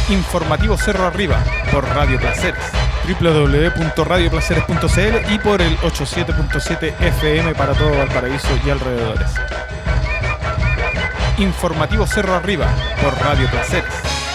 Informativo Cerro Arriba por Radio Placeres, www.radioplaceres.cl y por el 87.7 FM para todo Valparaíso y alrededores. Informativo Cerro Arriba por Radio Placeres.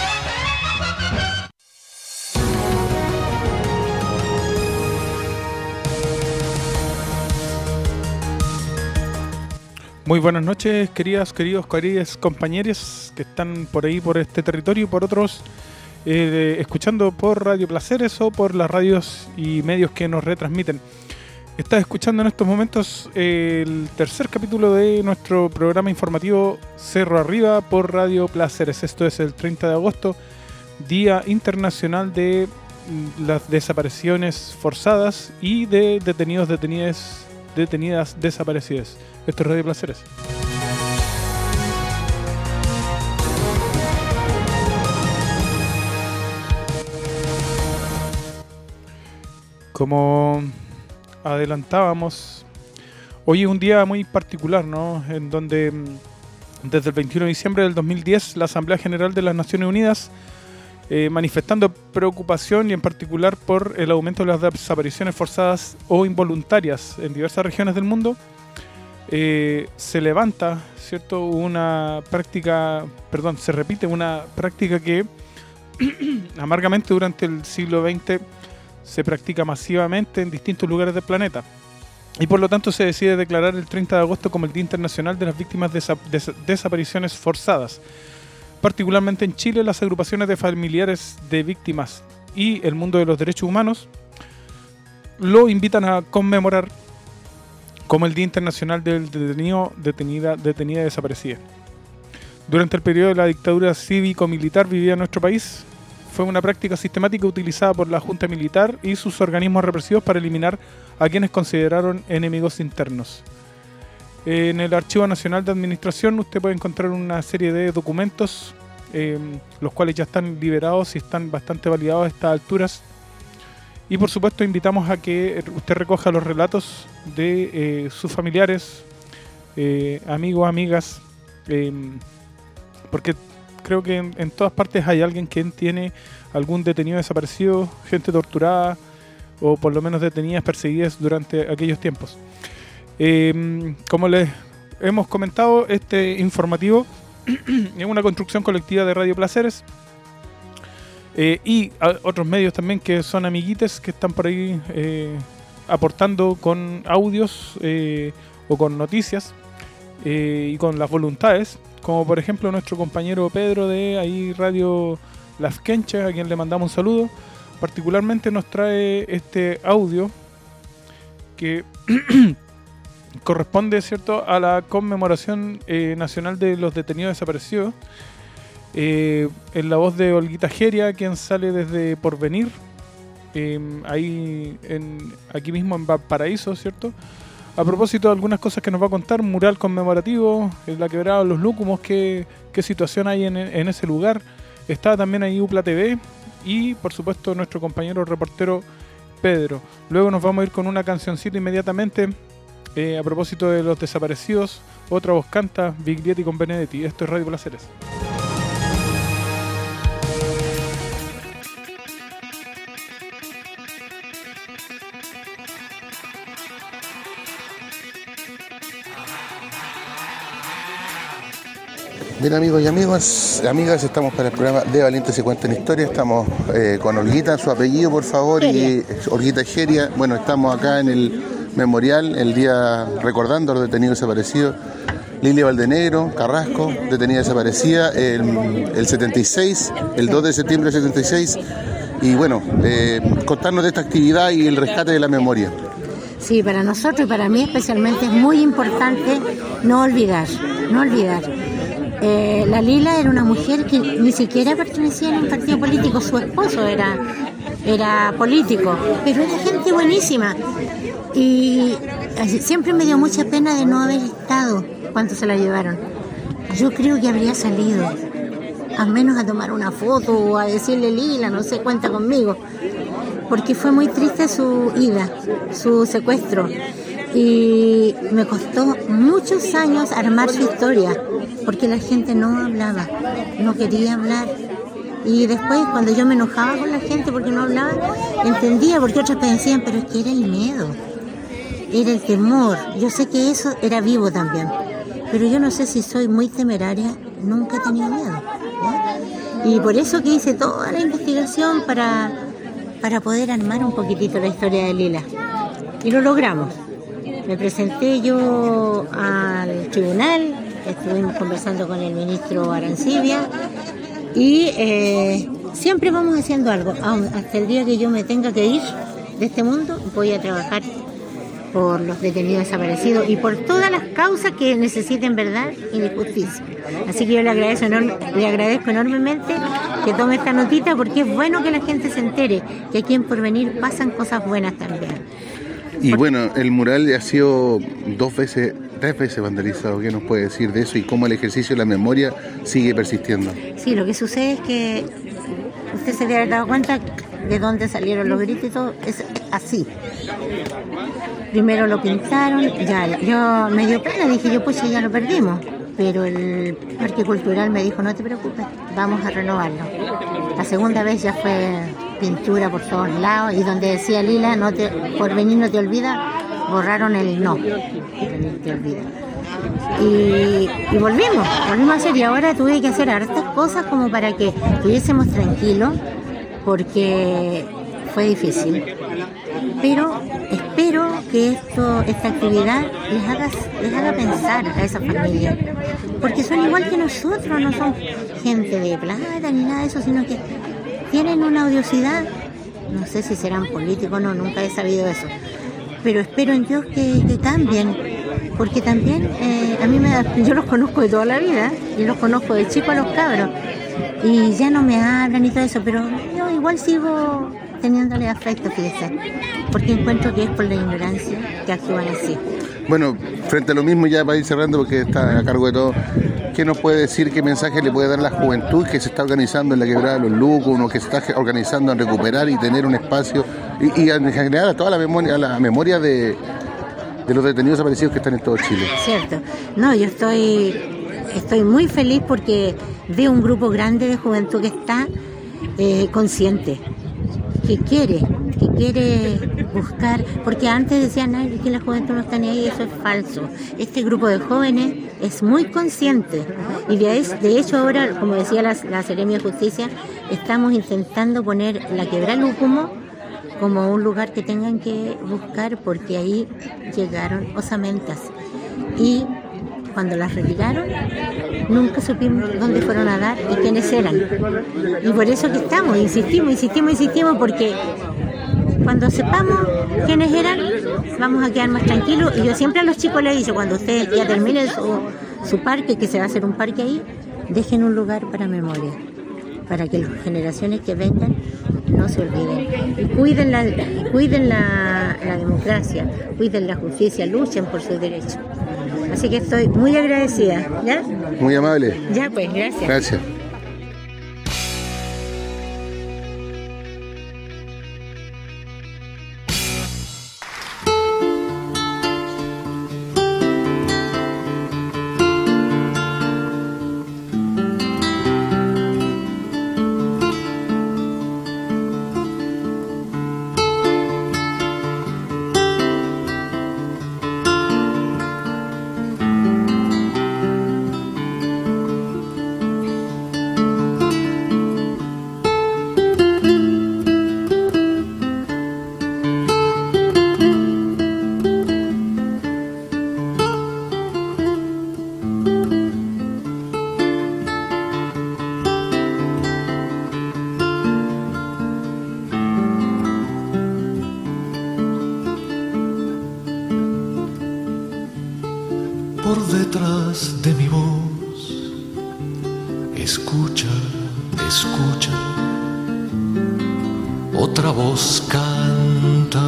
Muy buenas noches, queridos compañeros que están por ahí, por este territorio y por otros, escuchando por Radio Placeres o por las radios y medios que nos retransmiten. Estás escuchando en estos momentos el tercer capítulo de nuestro programa informativo Cerro Arriba por Radio Placeres. Esto es el 30 de agosto, Día Internacional de las Desapariciones Forzadas y de detenidos, detenidas, desaparecidas. Esto es Radio Placeres. Como adelantábamos, hoy es un día muy particular, ¿no? En donde desde el 21 de diciembre del 2010 la Asamblea General de las Naciones Unidas, manifestando preocupación y en particular por el aumento de las desapariciones forzadas o involuntarias en diversas regiones del mundo, se levanta, ¿cierto? Se repite una práctica que amargamente durante el siglo XX se practica masivamente en distintos lugares del planeta. Y por lo tanto se decide declarar el 30 de agosto como el Día Internacional de las Víctimas de Desapariciones Forzadas. Particularmente en Chile, las agrupaciones de familiares de víctimas y el mundo de los derechos humanos lo invitan a conmemorar como el Día Internacional del Detenido, Detenida y Desaparecida. Durante el periodo de la dictadura cívico-militar vivida en nuestro país, fue una práctica sistemática utilizada por la Junta Militar y sus organismos represivos para eliminar a quienes consideraron enemigos internos. En el Archivo Nacional de Administración usted puede encontrar una serie de documentos, los cuales ya están liberados y están bastante validados a estas alturas. Y por supuesto invitamos a que usted recoja los relatos de sus familiares, amigos, amigas, porque creo que en todas partes hay alguien que tiene algún detenido desaparecido, gente torturada o por lo menos detenidas, perseguidas durante aquellos tiempos. Como les hemos comentado, este informativo es una construcción colectiva de Radio Placeres y otros medios también que son amiguites que están por ahí aportando con audios o con noticias y con las voluntades, como por ejemplo nuestro compañero Pedro de ahí Radio Las Quenchas, a quien le mandamos un saludo. Particularmente nos trae este audio que corresponde, ¿cierto?, a la conmemoración nacional de los detenidos desaparecidos, en la voz de Olguita Jeria, quien sale desde Porvenir, aquí mismo en Valparaíso, ¿cierto? A propósito de algunas cosas que nos va a contar, mural conmemorativo, la quebrada de los Lúcumos, qué situación hay en ese lugar. Está también ahí UPLA TV y, por supuesto, nuestro compañero reportero Pedro. Luego nos vamos a ir con una cancioncita inmediatamente, a propósito de los desaparecidos. Otra voz canta, Biglietti con Benedetti. Esto es Radio Placeres. Bien, amigos y amigas, estamos para el programa de Valientes se cuentan historias. Estamos con Olguita, su apellido por favor, y Olguita Jeria. Bueno, estamos acá en el memorial, el día recordando a los detenidos desaparecidos. Lilia Valdenegro, Carrasco, detenida desaparecida el 76, el 2 de septiembre del 76. Y bueno, contarnos de esta actividad y el rescate de la memoria. Sí, para nosotros y para mí especialmente es muy importante no olvidar. La Lila era una mujer que ni siquiera pertenecía a un partido político, su esposo era político, pero era gente buenísima y siempre me dio mucha pena de no haber estado cuando se la llevaron. Yo creo que habría salido, al menos a tomar una foto o a decirle Lila, no sé, cuenta conmigo, porque fue muy triste su ida, su secuestro. Y me costó muchos años armar su historia, porque la gente no hablaba, no quería hablar. Y después, cuando yo me enojaba con la gente porque no hablaba, entendía, porque otras me decían, pero es que era el miedo, era el temor. Yo sé que eso era vivo también, pero yo no sé si soy muy temeraria, nunca he tenido miedo, ¿ya? Y por eso que hice toda la investigación para poder armar un poquitito la historia de Lila. Y lo logramos. Me presenté yo al tribunal, estuvimos conversando con el ministro Arancibia y siempre vamos haciendo algo. Hasta el día que yo me tenga que ir de este mundo, voy a trabajar por los detenidos desaparecidos y por todas las causas que necesiten verdad y justicia. Así que yo le agradezco enormemente que tome esta notita, porque es bueno que la gente se entere que aquí en Porvenir pasan cosas buenas también. Y bueno, el mural ha sido 3 veces vandalizado. ¿Qué nos puede decir de eso y cómo el ejercicio de la memoria sigue persistiendo? Sí, lo que sucede es que usted se debe haber dado cuenta de dónde salieron los gritos y todo, es así. Primero lo pintaron, ya, yo me dio pena, dije yo, pues ya lo perdimos. Pero el Parque Cultural me dijo, no te preocupes, vamos a renovarlo. La segunda vez ya fue pintura por todos lados, y donde decía Lila, Porvenir no te olvida, borraron el no, Porvenir te olvida. Y volvimos a hacer, y ahora tuve que hacer hartas cosas como para que estuviésemos tranquilos, porque fue difícil. Pero espero que esta actividad les haga pensar a esa familia, porque son igual que nosotros, no son gente de plata ni nada de eso, sino que tienen una odiosidad. No sé si serán políticos o no, nunca he sabido eso, pero espero en Dios que cambien, porque también yo los conozco de toda la vida, yo los conozco de chico a los cabros, y ya no me hablan y todo eso, pero yo igual sigo teniéndole afecto, fíjese, porque encuentro que es por la ignorancia que actúan así. Bueno, frente a lo mismo, ya para ir cerrando, porque está a cargo de todo, ¿qué nos puede decir, qué mensaje le puede dar a la juventud que se está organizando en la Quebrada de los Lucos, o que se está organizando en recuperar y tener un espacio, y en general a toda la memoria de los detenidos desaparecidos que están en todo Chile? Cierto. No, yo estoy muy feliz porque veo un grupo grande de juventud que está consciente, que quiere buscar, porque antes decían que la juventud no está ni ahí, eso es falso. Este grupo de jóvenes es muy consciente, y de hecho ahora, como decía la Seremia de Justicia, estamos intentando poner la Quebrada Lúcumo como un lugar que tengan que buscar, porque ahí llegaron osamentas, y cuando las retiraron nunca supimos dónde fueron a dar y quiénes eran, y por eso que insistimos, porque cuando sepamos quiénes eran vamos a quedar más tranquilos. Y yo siempre a los chicos les digo, cuando ustedes ya terminen su parque, que se va a hacer un parque ahí, dejen un lugar para memoria, para que las generaciones que vengan no se olviden, y cuiden la democracia, cuiden la justicia, luchen por sus derechos. Así que estoy muy agradecida, ¿ya? Muy amable. Ya, pues, gracias. Gracias. Por detrás de mi voz, escucha, escucha, otra voz canta,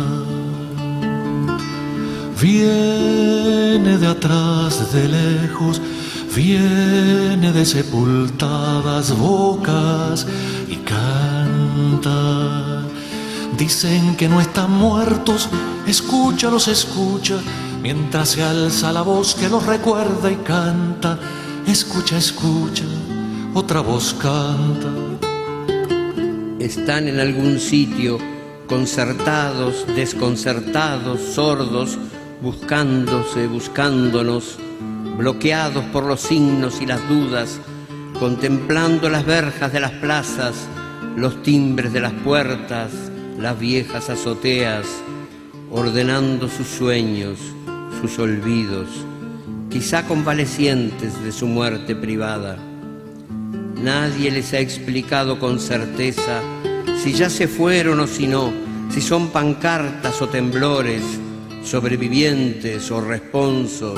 viene de atrás, de lejos, viene de sepultadas bocas y canta. Dicen que no están muertos, escúchalos, escucha, mientras se alza la voz que los recuerda y canta. Escucha, escucha, otra voz canta. están en algún sitio, concertados, desconcertados, sordos, buscándose, buscándonos, bloqueados por los signos y las dudas, contemplando las verjas de las plazas, los timbres de las puertas, las viejas azoteas, ordenando sus sueños, sus olvidos, quizá convalecientes de su muerte privada. Nadie les ha explicado con certeza si ya se fueron o si no, si son pancartas o temblores, sobrevivientes o responsos.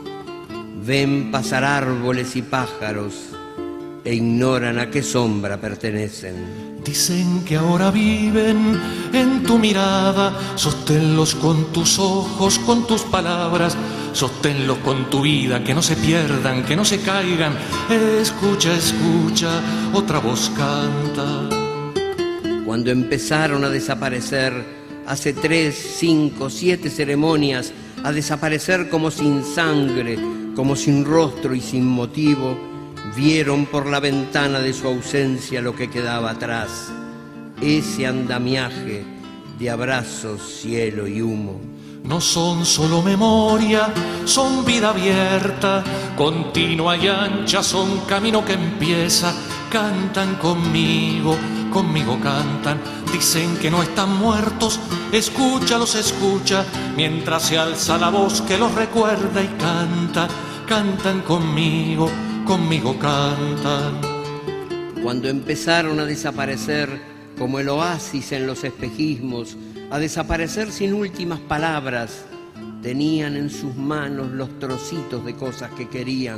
Ven pasar árboles y pájaros e ignoran a qué sombra pertenecen. Dicen que ahora viven en tu mirada, sosténlos con tus ojos, con tus palabras, sosténlos con tu vida, que no se pierdan, que no se caigan. Escucha, escucha, otra voz canta. Cuando empezaron a desaparecer, hace 3, 5, 7 ceremonias, a desaparecer como sin sangre, como sin rostro y sin motivo, vieron por la ventana de su ausencia lo que quedaba atrás, ese andamiaje de abrazos, cielo y humo. No son solo memoria, son vida abierta, continua y ancha, son camino que empieza. Cantan conmigo, conmigo cantan, dicen que no están muertos, escúchalos, escucha, mientras se alza la voz que los recuerda y canta. Cantan conmigo, conmigo cantan. Cuando empezaron a desaparecer como el oasis en los espejismos, a desaparecer sin últimas palabras, tenían en sus manos los trocitos de cosas que querían.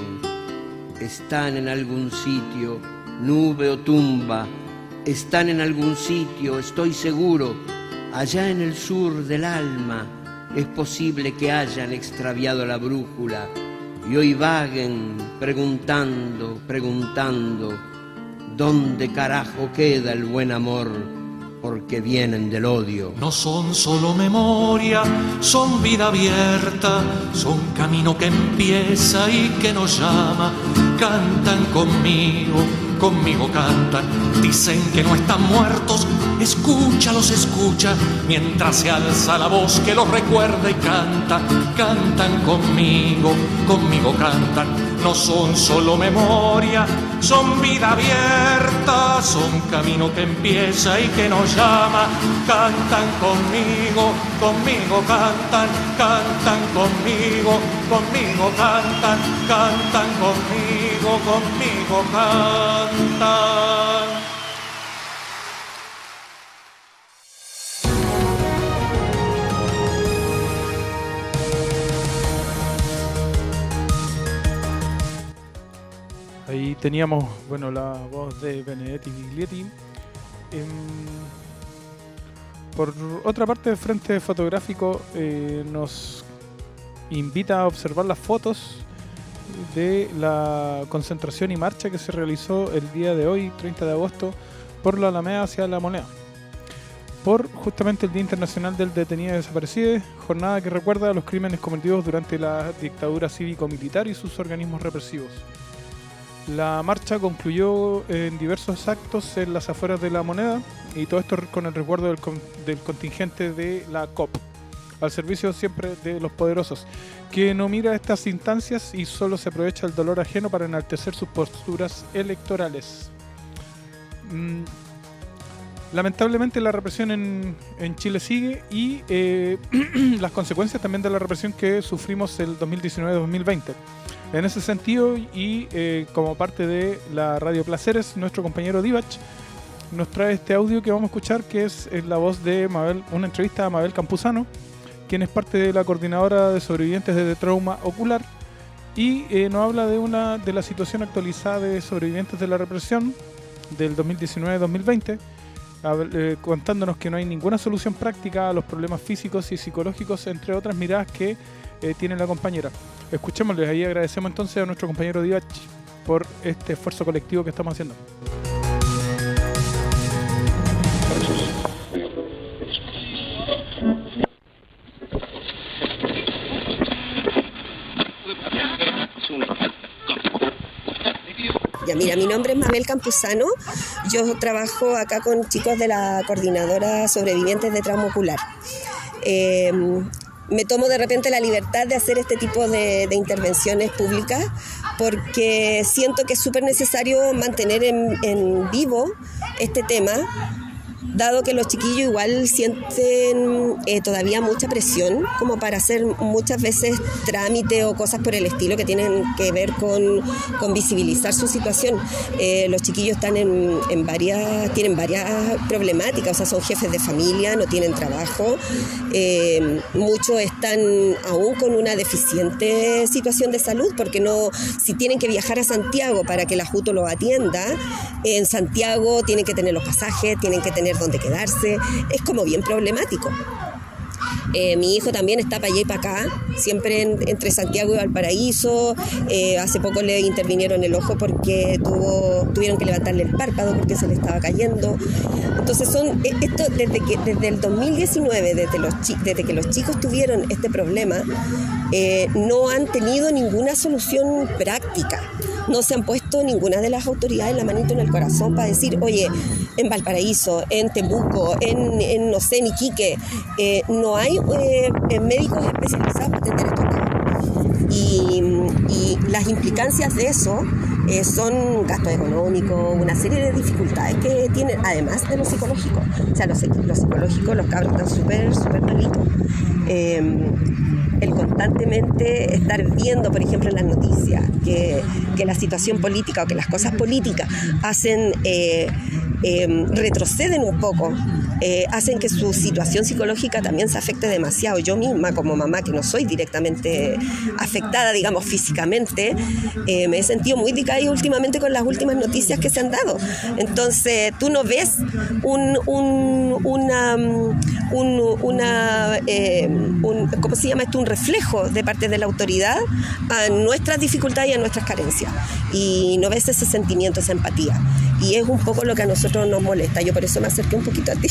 Están en algún sitio, nube o tumba, están en algún sitio, estoy seguro, allá en el sur del alma. Es posible que hayan extraviado la brújula y hoy vaguen preguntando, preguntando, ¿dónde carajo queda el buen amor? Porque vienen del odio. No son solo memoria, son vida abierta, son camino que empieza y que nos llama. Cantan conmigo, conmigo cantan, dicen que no están muertos, escúchalos, escucha, mientras se alza la voz que los recuerda y canta. Cantan conmigo, conmigo cantan, no son solo memoria, son vida abierta, son camino que empieza y que nos llama. Cantan conmigo, conmigo cantan, cantan conmigo, conmigo cantan, cantan conmigo, conmigo cantan. Ahí teníamos, bueno, la voz de Benedetti Viglietti. Por otra parte, el Frente Fotográfico nos invita a observar las fotos de la concentración y marcha que se realizó el día de hoy, 30 de agosto, por la Alameda hacia La Moneda, por justamente el Día Internacional del Detenido y Desaparecido, jornada que recuerda a los crímenes cometidos durante la dictadura cívico-militar y sus organismos represivos. La marcha concluyó en diversos actos en las afueras de La Moneda, y todo esto con el resguardo del contingente de la COP, al servicio siempre de los poderosos, que no mira estas instancias y solo se aprovecha el dolor ajeno para enaltecer sus posturas electorales. Lamentablemente la represión en Chile sigue, y las consecuencias también de la represión que sufrimos el 2019-2020. En ese sentido, y como parte de la Radio Placeres, nuestro compañero Divach nos trae este audio que vamos a escuchar, que es la voz de Mabel, una entrevista a Mabel Campuzano, quien es parte de la coordinadora de sobrevivientes de trauma ocular, y nos habla de la situación actualizada de sobrevivientes de la represión del 2019-2020, contándonos que no hay ninguna solución práctica a los problemas físicos y psicológicos, entre otras miradas que tiene la compañera. Escuchémosles, ahí agradecemos entonces a nuestro compañero Divach por este esfuerzo colectivo que estamos haciendo. Ya, mira, mi nombre es Mabel Campuzano. Yo trabajo acá con chicos de la Coordinadora Sobrevivientes de Trauma Ocular. Me tomo de repente la libertad de hacer este tipo de intervenciones públicas porque siento que es súper necesario mantener en vivo este tema, dado que los chiquillos igual sienten todavía mucha presión como para hacer muchas veces trámites o cosas por el estilo que tienen que ver con visibilizar su situación. Los chiquillos están tienen varias problemáticas, o sea, son jefes de familia, no tienen trabajo, muchos están aún con una deficiente situación de salud porque si tienen que viajar a Santiago para que la JUTO los atienda, en Santiago tienen que tener los pasajes, tienen que tener dónde quedarse, es como bien problemático. Mi hijo también está para allá y para acá, siempre entre Santiago y Valparaíso. Hace poco le intervinieron el ojo porque tuvieron que levantarle el párpado porque se le estaba cayendo. Entonces esto desde el 2019, desde que los chicos tuvieron este problema, no han tenido ninguna solución práctica. No se han puesto ninguna de las autoridades la manito en el corazón para decir, oye, en Valparaíso, en Temuco, en no sé, en Iquique, no hay médicos especializados para atender estos casos. Y las implicancias de eso son gastos económicos, una serie de dificultades que tienen, además de lo psicológico. O sea, lo psicológico, los cabros están súper, súper malitos. El constantemente estar viendo, por ejemplo, en las noticias que la situación política o que las cosas políticas hacen retroceden un poco, hacen que su situación psicológica también se afecte demasiado. Yo misma, como mamá, que no soy directamente afectada, digamos, físicamente, me he sentido muy decaída últimamente con las últimas noticias que se han dado. Entonces, tú no ves ¿cómo se llama esto? Un reflejo de parte de la autoridad a nuestras dificultades y a nuestras carencias. Y no ves ese sentimiento, esa empatía. Y es un poco lo que a nosotros nos molesta. Yo por eso me acerqué un poquito a ti,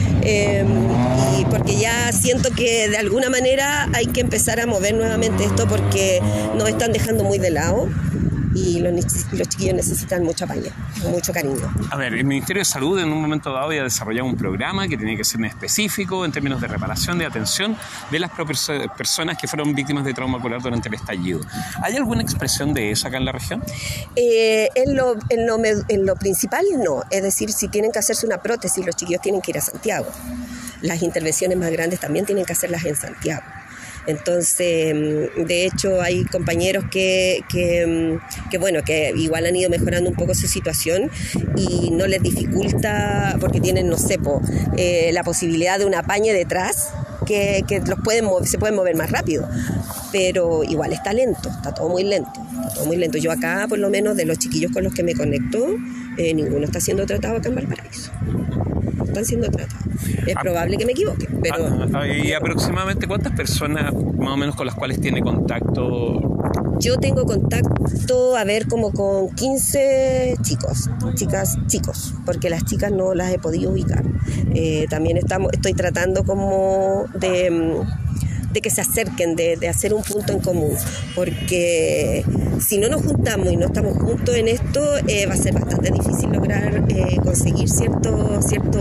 y porque ya siento que de alguna manera hay que empezar a mover nuevamente esto porque nos están dejando muy de lado. Y los chiquillos necesitan mucho apaño, mucho cariño. A ver, el Ministerio de Salud en un momento dado había desarrollado un programa que tenía que ser específico en términos de reparación, de atención de las propias personas que fueron víctimas de trauma ocular durante el estallido. ¿Hay alguna expresión de eso acá en la región? En lo principal no, es decir, si tienen que hacerse una prótesis, los chiquillos tienen que ir a Santiago. Las intervenciones más grandes también tienen que hacerlas en Santiago. Entonces, de hecho, hay compañeros que igual han ido mejorando un poco su situación y no les dificulta porque tienen, no sé, la posibilidad de un apañe detrás que se pueden mover más rápido. Pero igual está lento, está todo muy lento. Yo acá, por lo menos, de los chiquillos con los que me conecto, ninguno está siendo tratado acá en Valparaíso. Están siendo tratados. Es probable que me equivoque, pero... ¿Y aproximadamente cuántas personas más o menos con las cuales tiene contacto? Yo tengo contacto, como con 15 chicos, porque las chicas no las he podido ubicar. También estoy tratando como de que se acerquen, de hacer un punto en común, porque si no nos juntamos y no estamos juntos en esto, va a ser bastante difícil lograr conseguir cierto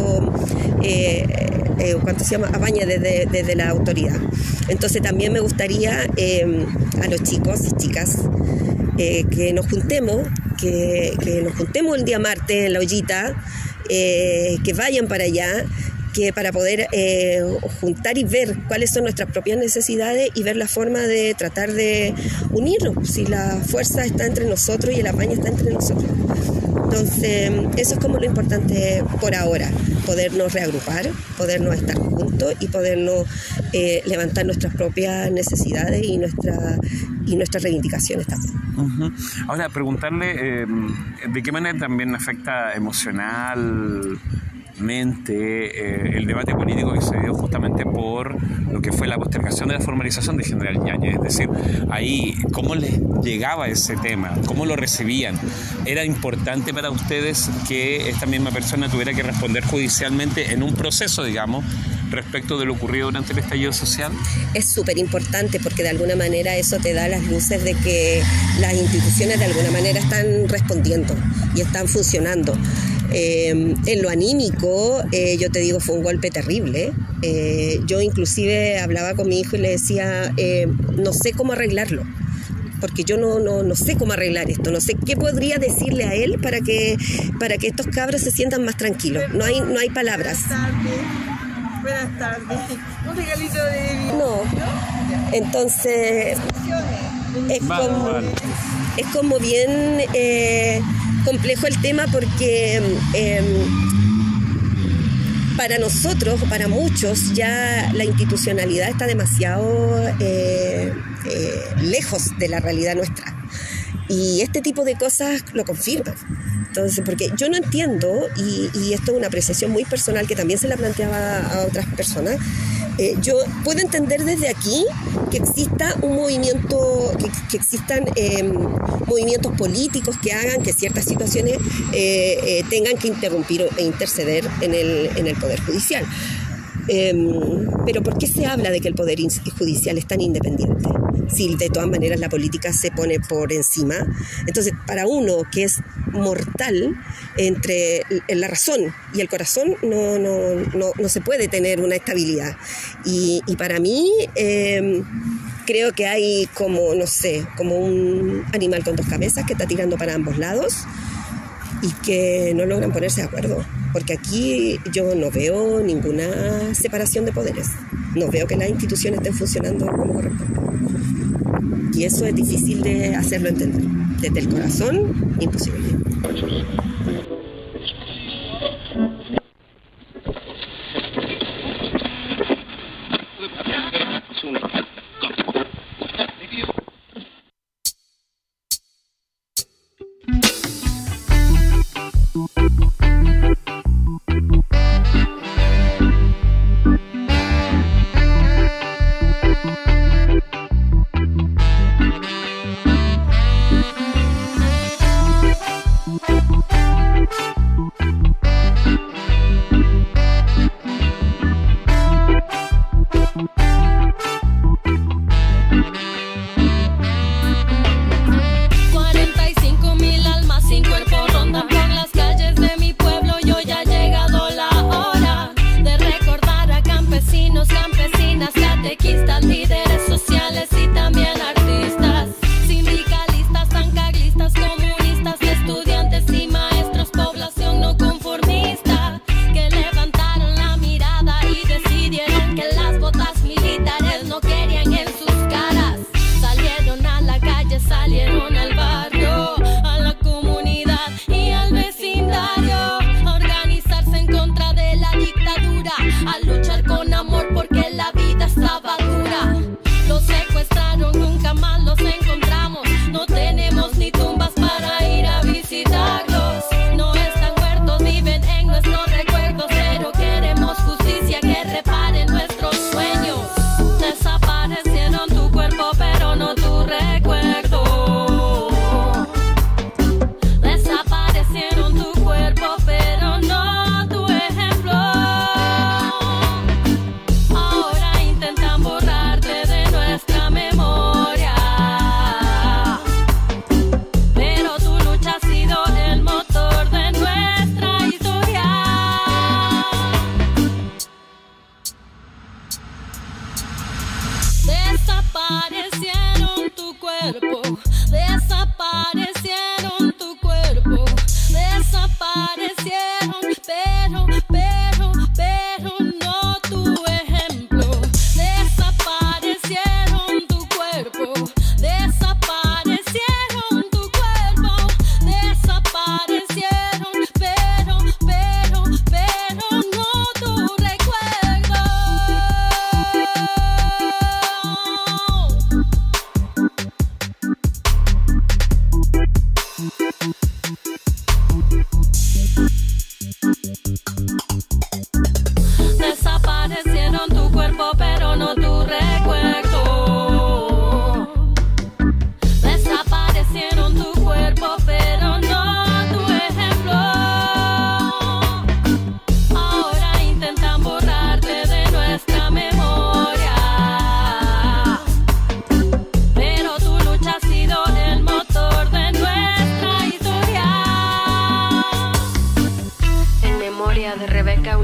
apañe desde la autoridad. Entonces también me gustaría a los chicos y chicas que nos juntemos el día martes en la ollita, que vayan para allá, que para poder juntar y ver cuáles son nuestras propias necesidades y ver la forma de tratar de unirnos, si la fuerza está entre nosotros y el apaño está entre nosotros. Entonces, eso es como lo importante por ahora, podernos reagrupar, podernos estar juntos y podernos levantar nuestras propias necesidades y nuestras reivindicaciones también. Uh-huh. Ahora, preguntarle de qué manera también afecta emocionalmente el debate político que se dio justamente por lo que fue la postergación de la formalización de General Yáñez. Es decir, ahí, ¿cómo les llegaba ese tema? ¿Cómo lo recibían? ¿Era importante para ustedes que esta misma persona tuviera que responder judicialmente en un proceso, digamos, respecto de lo ocurrido durante el estallido social? Es súper importante porque de alguna manera eso te da las luces de que las instituciones de alguna manera están respondiendo y están funcionando. En lo anímico, yo te digo, fue un golpe terrible. Yo inclusive hablaba con mi hijo y le decía, no sé cómo arreglarlo, porque yo no sé cómo arreglar esto, no sé qué podría decirle a él para que estos cabros se sientan más tranquilos. No hay palabras. Buenas tardes. Un regalito de... No. Entonces, es como bien complejo el tema porque para nosotros, para muchos, ya la institucionalidad está demasiado lejos de la realidad nuestra. Y este tipo de cosas lo confirman. Entonces, porque yo no entiendo, y esto es una apreciación muy personal que también se la planteaba a otras personas, yo puedo entender desde aquí que exista un movimiento, que existan movimientos políticos que hagan que ciertas situaciones tengan que interrumpir e interceder en el Poder Judicial. Pero ¿por qué se habla de que el Poder Judicial es tan independiente? Si de todas maneras la política se pone por encima. Entonces, para uno que es mortal, entre la razón y el corazón no se puede tener una estabilidad. Y para mí creo que hay como, no sé, como un animal con dos cabezas que está tirando para ambos lados y que no logran ponerse de acuerdo. Porque aquí yo no veo ninguna separación de poderes. No veo que las instituciones estén funcionando como corresponde. Y eso es difícil de hacerlo entender. Desde el corazón, imposible. Mil almas sin cuerpo rondan por las calles de mi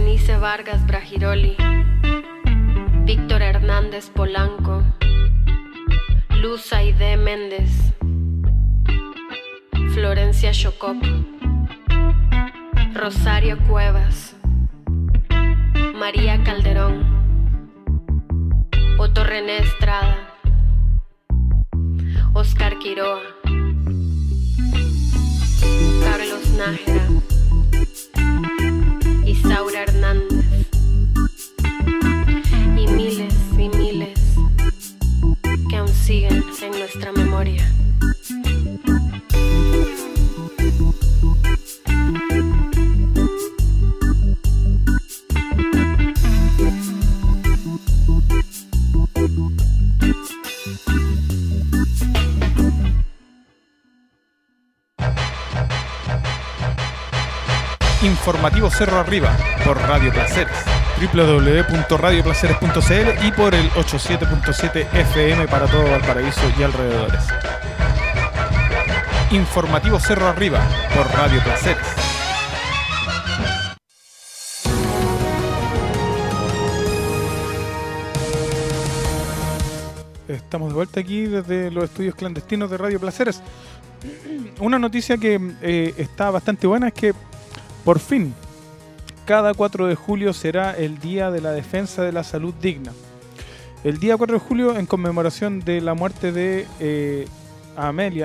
Eunice Vargas Bragiroli, Víctor Hernández Polanco, Luz Aide Méndez, Florencia Chocop, Rosario Cuevas, María Calderón, Otto René Estrada, Oscar Quiroa, Carlos Nájera, Isaura Hernández y miles que aún siguen en nuestra memoria. Informativo Cerro Arriba por Radio Placeres, www.radioplaceres.cl y por el 87.7 FM para todo Valparaíso y alrededores. Informativo Cerro Arriba por Radio Placeres. Estamos de vuelta aquí desde los estudios clandestinos de Radio Placeres. Una noticia que está bastante buena es que por fin, cada 4 de julio será el Día de la Defensa de la Salud Digna. El día 4 de julio, en conmemoración de la muerte de Amelia,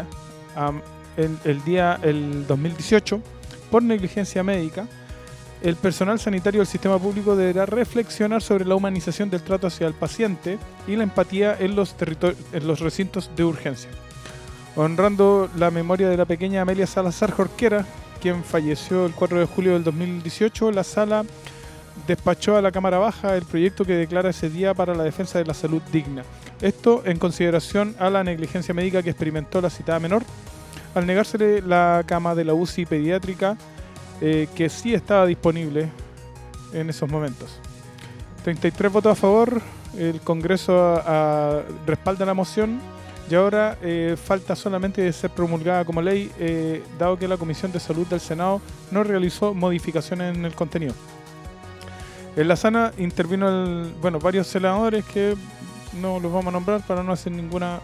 el 2018, por negligencia médica, el personal sanitario del sistema público deberá reflexionar sobre la humanización del trato hacia el paciente y la empatía en los recintos de urgencia. Honrando la memoria de la pequeña Amelia Salazar Jorquera, quien falleció el 4 de julio del 2018, la sala despachó a la Cámara Baja el proyecto que declara ese día para la defensa de la salud digna. Esto en consideración a la negligencia médica que experimentó la citada menor, al negársele la cama de la UCI pediátrica que sí estaba disponible en esos momentos. 33 votos a favor, el Congreso respalda la moción. Y ahora falta solamente de ser promulgada como ley, dado que la Comisión de Salud del Senado no realizó modificaciones en el contenido. En la sala intervino varios senadores que no los vamos a nombrar para no hacer ninguna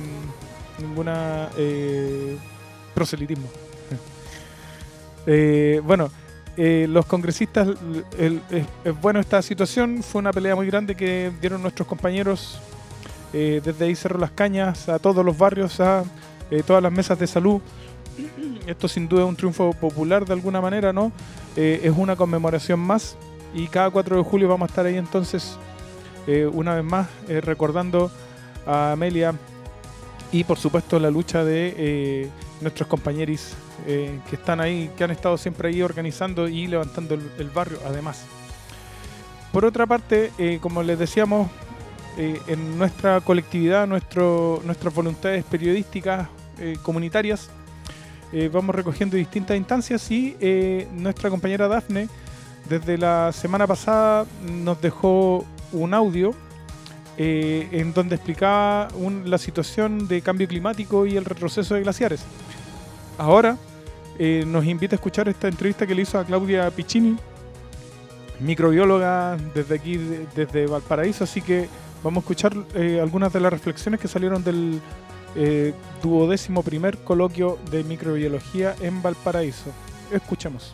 proselitismo. Los congresistas, es bueno esta situación, fue una pelea muy grande que dieron nuestros compañeros. Desde ahí Cerro Las Cañas, a todos los barrios, a todas las mesas de salud. Esto sin duda es un triunfo popular de alguna manera, ¿no? Es una conmemoración más y cada 4 de julio vamos a estar ahí entonces una vez más recordando a Amelia y por supuesto la lucha de nuestros compañeros que están ahí, que han estado siempre ahí organizando y levantando el barrio además. Por otra parte, como les decíamos, en nuestra colectividad, nuestras voluntades periodísticas comunitarias, vamos recogiendo distintas instancias y nuestra compañera Dafne desde la semana pasada nos dejó un audio en donde explicaba la situación de cambio climático y el retroceso de glaciares. Ahora nos invita a escuchar esta entrevista que le hizo a Claudia Piccini, microbióloga desde aquí, desde Valparaíso, así que vamos a escuchar algunas de las reflexiones que salieron del 21º coloquio de microbiología en Valparaíso. Escuchemos.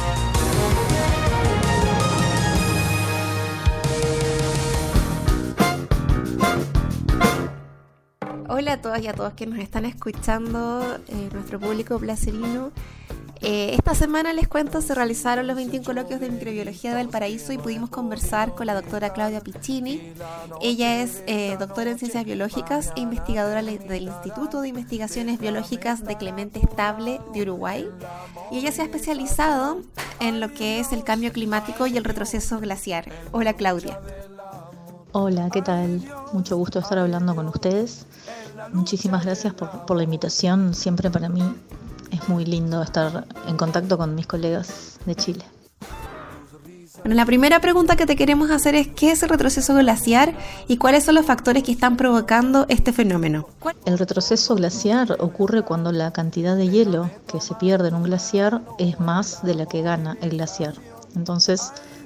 Hola a todas y a todos que nos están escuchando, nuestro público placerino. Esta semana, les cuento, se realizaron los 21 coloquios de microbiología de Valparaíso y pudimos conversar con la doctora Claudia Piccini. Ella es doctora en ciencias biológicas e investigadora del Instituto de Investigaciones Biológicas de Clemente Estable de Uruguay. Y ella se ha especializado en lo que es el cambio climático y el retroceso glaciar. Hola, Claudia. Hola, ¿qué tal? Mucho gusto estar hablando con ustedes. Muchísimas gracias por la invitación. Siempre para mí es muy lindo estar en contacto con mis colegas de Chile. Bueno, la primera pregunta que te queremos hacer es ¿qué es el retroceso glaciar y cuáles son los factores que están provocando este fenómeno? El retroceso glaciar ocurre cuando la cantidad de hielo que se pierde en un glaciar es más de la que gana el glaciar. Entonces,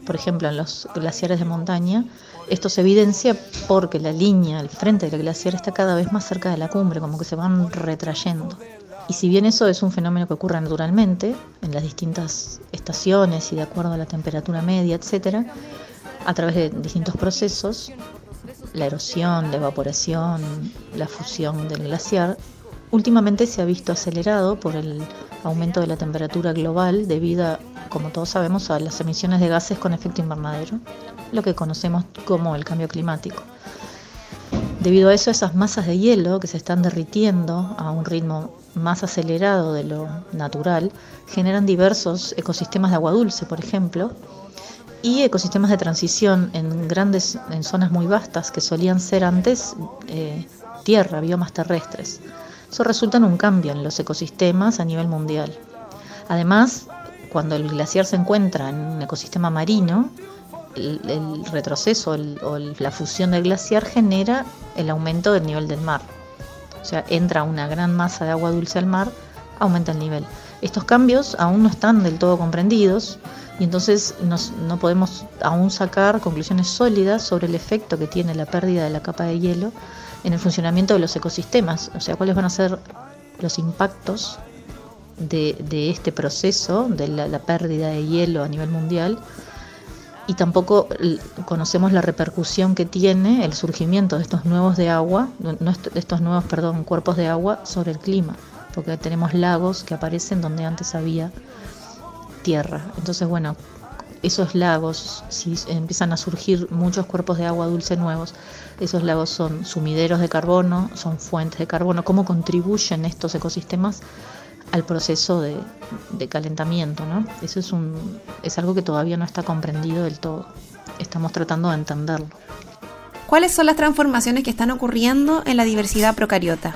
Por ejemplo, en los glaciares de montaña, esto se evidencia porque la línea, el frente del glaciar está cada vez más cerca de la cumbre, como que se van retrayendo. Y si bien eso es un fenómeno que ocurre naturalmente, en las distintas estaciones y de acuerdo a la temperatura media, etcétera, a través de distintos procesos, la erosión, la evaporación, la fusión del glaciar, últimamente se ha visto acelerado por el aumento de la temperatura global debido, como todos sabemos, a las emisiones de gases con efecto invernadero, lo que conocemos como el cambio climático. Debido a eso, esas masas de hielo que se están derritiendo a un ritmo más acelerado de lo natural generan diversos ecosistemas de agua dulce, por ejemplo, y ecosistemas de transición en zonas muy vastas que solían ser antes tierra, biomas terrestres. Eso resulta en un cambio en los ecosistemas a nivel mundial. Además, cuando el glaciar se encuentra en un ecosistema marino, el retroceso o la fusión del glaciar genera el aumento del nivel del mar. O sea, entra una gran masa de agua dulce al mar, aumenta el nivel. Estos cambios aún no están del todo comprendidos y entonces no podemos aún sacar conclusiones sólidas sobre el efecto que tiene la pérdida de la capa de hielo en el funcionamiento de los ecosistemas, o sea, cuáles van a ser los impactos de este proceso, de la pérdida de hielo a nivel mundial, y tampoco conocemos la repercusión que tiene el surgimiento de estos nuevos cuerpos de agua sobre el clima, porque tenemos lagos que aparecen donde antes había tierra. Entonces, bueno, esos lagos, si empiezan a surgir muchos cuerpos de agua dulce nuevos, esos lagos son sumideros de carbono, son fuentes de carbono. ¿Cómo contribuyen estos ecosistemas al proceso de calentamiento, ¿no? Eso es algo que todavía no está comprendido del todo. Estamos tratando de entenderlo. ¿Cuáles son las transformaciones que están ocurriendo en la diversidad procariota?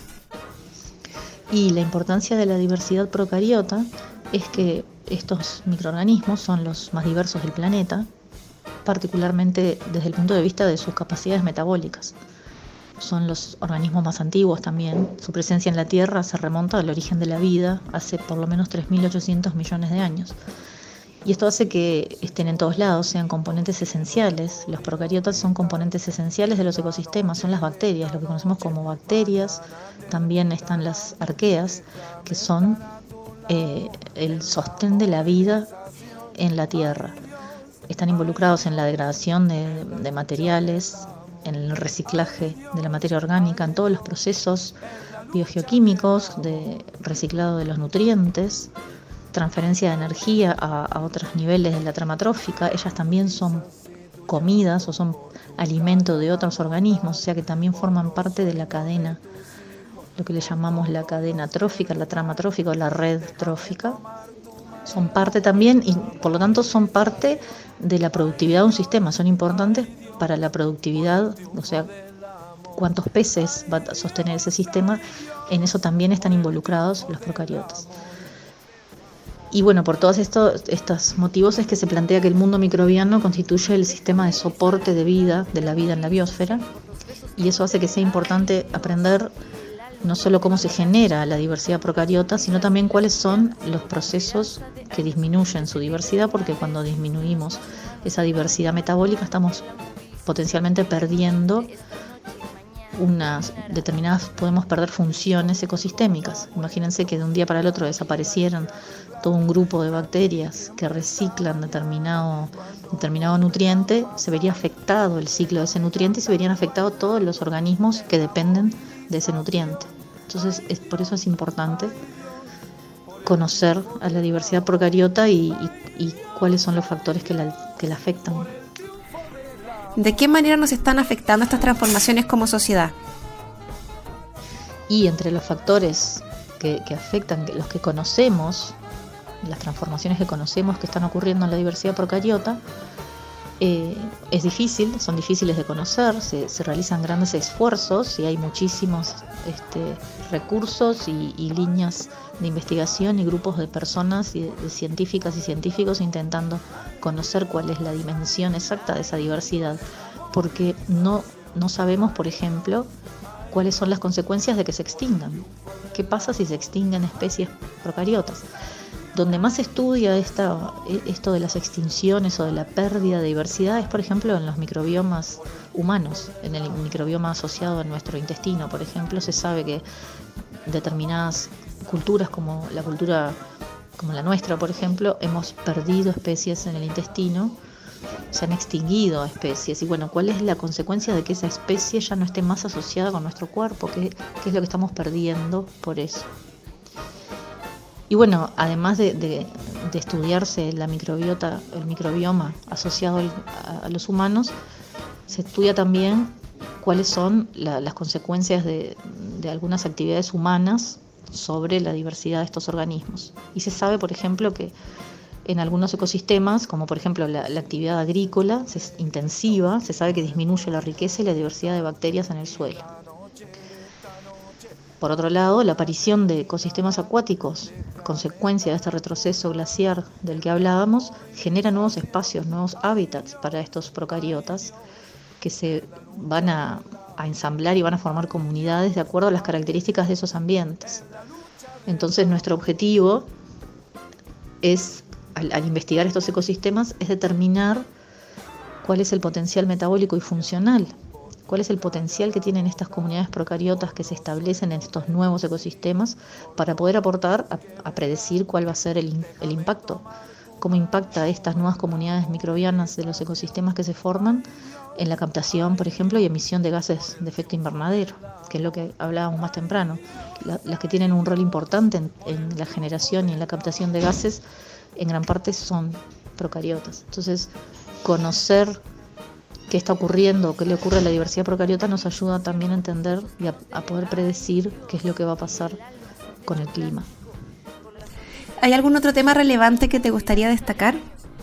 Y la importancia de la diversidad procariota es que estos microorganismos son los más diversos del planeta, particularmente desde el punto de vista de sus capacidades metabólicas. Son los organismos más antiguos también. Su presencia en la Tierra se remonta al origen de la vida, hace por lo menos 3.800 millones de años. Y esto hace que estén en todos lados, sean componentes esenciales. Los procariotas son componentes esenciales de los ecosistemas, son las bacterias, lo que conocemos como bacterias. También están las arqueas, que son el sostén de la vida en la Tierra. Están involucrados en la degradación de materiales, en el reciclaje de la materia orgánica, en todos los procesos biogeoquímicos de reciclado de los nutrientes, transferencia de energía a otros niveles de la trama trófica. Ellas también son comidas o son alimento de otros organismos, o sea que también forman parte de la cadena, lo que le llamamos la cadena trófica, la trama trófica o la red trófica. Son parte también y por lo tanto son parte de la productividad de un sistema, son importantes para la productividad, o sea, cuántos peces va a sostener ese sistema, en eso también están involucrados los procariotas. Y bueno, por todos estos motivos es que se plantea que el mundo microbiano constituye el sistema de soporte de la vida en la biosfera, y eso hace que sea importante aprender no solo cómo se genera la diversidad procariota, sino también cuáles son los procesos que disminuyen su diversidad, porque cuando disminuimos esa diversidad metabólica estamos potencialmente perdiendo podemos perder funciones ecosistémicas. Imagínense que de un día para el otro desaparecieran todo un grupo de bacterias que reciclan determinado nutriente, se vería afectado el ciclo de ese nutriente y se verían afectados todos los organismos que dependen de ese nutriente. Entonces, por eso es importante conocer a la diversidad procariota y cuáles son los factores que la afectan. ¿De qué manera nos están afectando estas transformaciones como sociedad? Y entre los factores que afectan, los que conocemos, las transformaciones que conocemos que están ocurriendo en la diversidad procariota, son difíciles de conocer, se realizan grandes esfuerzos y hay muchísimos recursos y líneas de investigación y grupos de personas y de científicas y científicos intentando conocer cuál es la dimensión exacta de esa diversidad, porque no sabemos, por ejemplo, cuáles son las consecuencias de que se extingan. ¿Qué pasa si se extinguen especies procariotas? donde más se estudia esto de las extinciones o de la pérdida de diversidad es, por ejemplo, en los microbiomas humanos, en el microbioma asociado a nuestro intestino. Por ejemplo, se sabe que determinadas culturas, como la cultura como la nuestra, por ejemplo, hemos perdido especies en el intestino, se han extinguido especies. Y bueno, ¿cuál es la consecuencia de que esa especie ya no esté más asociada con nuestro cuerpo? ¿Qué es lo que estamos perdiendo por eso? Y bueno, además de estudiarse la microbiota, el microbioma asociado a los humanos, se estudia también cuáles son las consecuencias de algunas actividades humanas sobre la diversidad de estos organismos. Y se sabe, por ejemplo, que en algunos ecosistemas, como por ejemplo la actividad agrícola intensiva, se sabe que disminuye la riqueza y la diversidad de bacterias en el suelo. Por otro lado, la aparición de ecosistemas acuáticos, consecuencia de este retroceso glaciar del que hablábamos, genera nuevos espacios, nuevos hábitats para estos procariotas que se van a ensamblar y van a formar comunidades de acuerdo a las características de esos ambientes. Entonces, nuestro objetivo es, al investigar estos ecosistemas, es determinar cuál es el potencial metabólico y funcional, cuál es el potencial que tienen estas comunidades procariotas que se establecen en estos nuevos ecosistemas para poder aportar a predecir cuál va a ser el impacto, cómo impacta estas nuevas comunidades microbianas de los ecosistemas que se forman en la captación, por ejemplo, y emisión de gases de efecto invernadero, que es lo que hablábamos más temprano. Las que tienen un rol importante en la generación y en la captación de gases, en gran parte son procariotas. Entonces, conocer qué está ocurriendo, qué le ocurre a la diversidad procariota, nos ayuda también a entender y a poder predecir qué es lo que va a pasar con el clima. ¿Hay algún otro tema relevante que te gustaría destacar?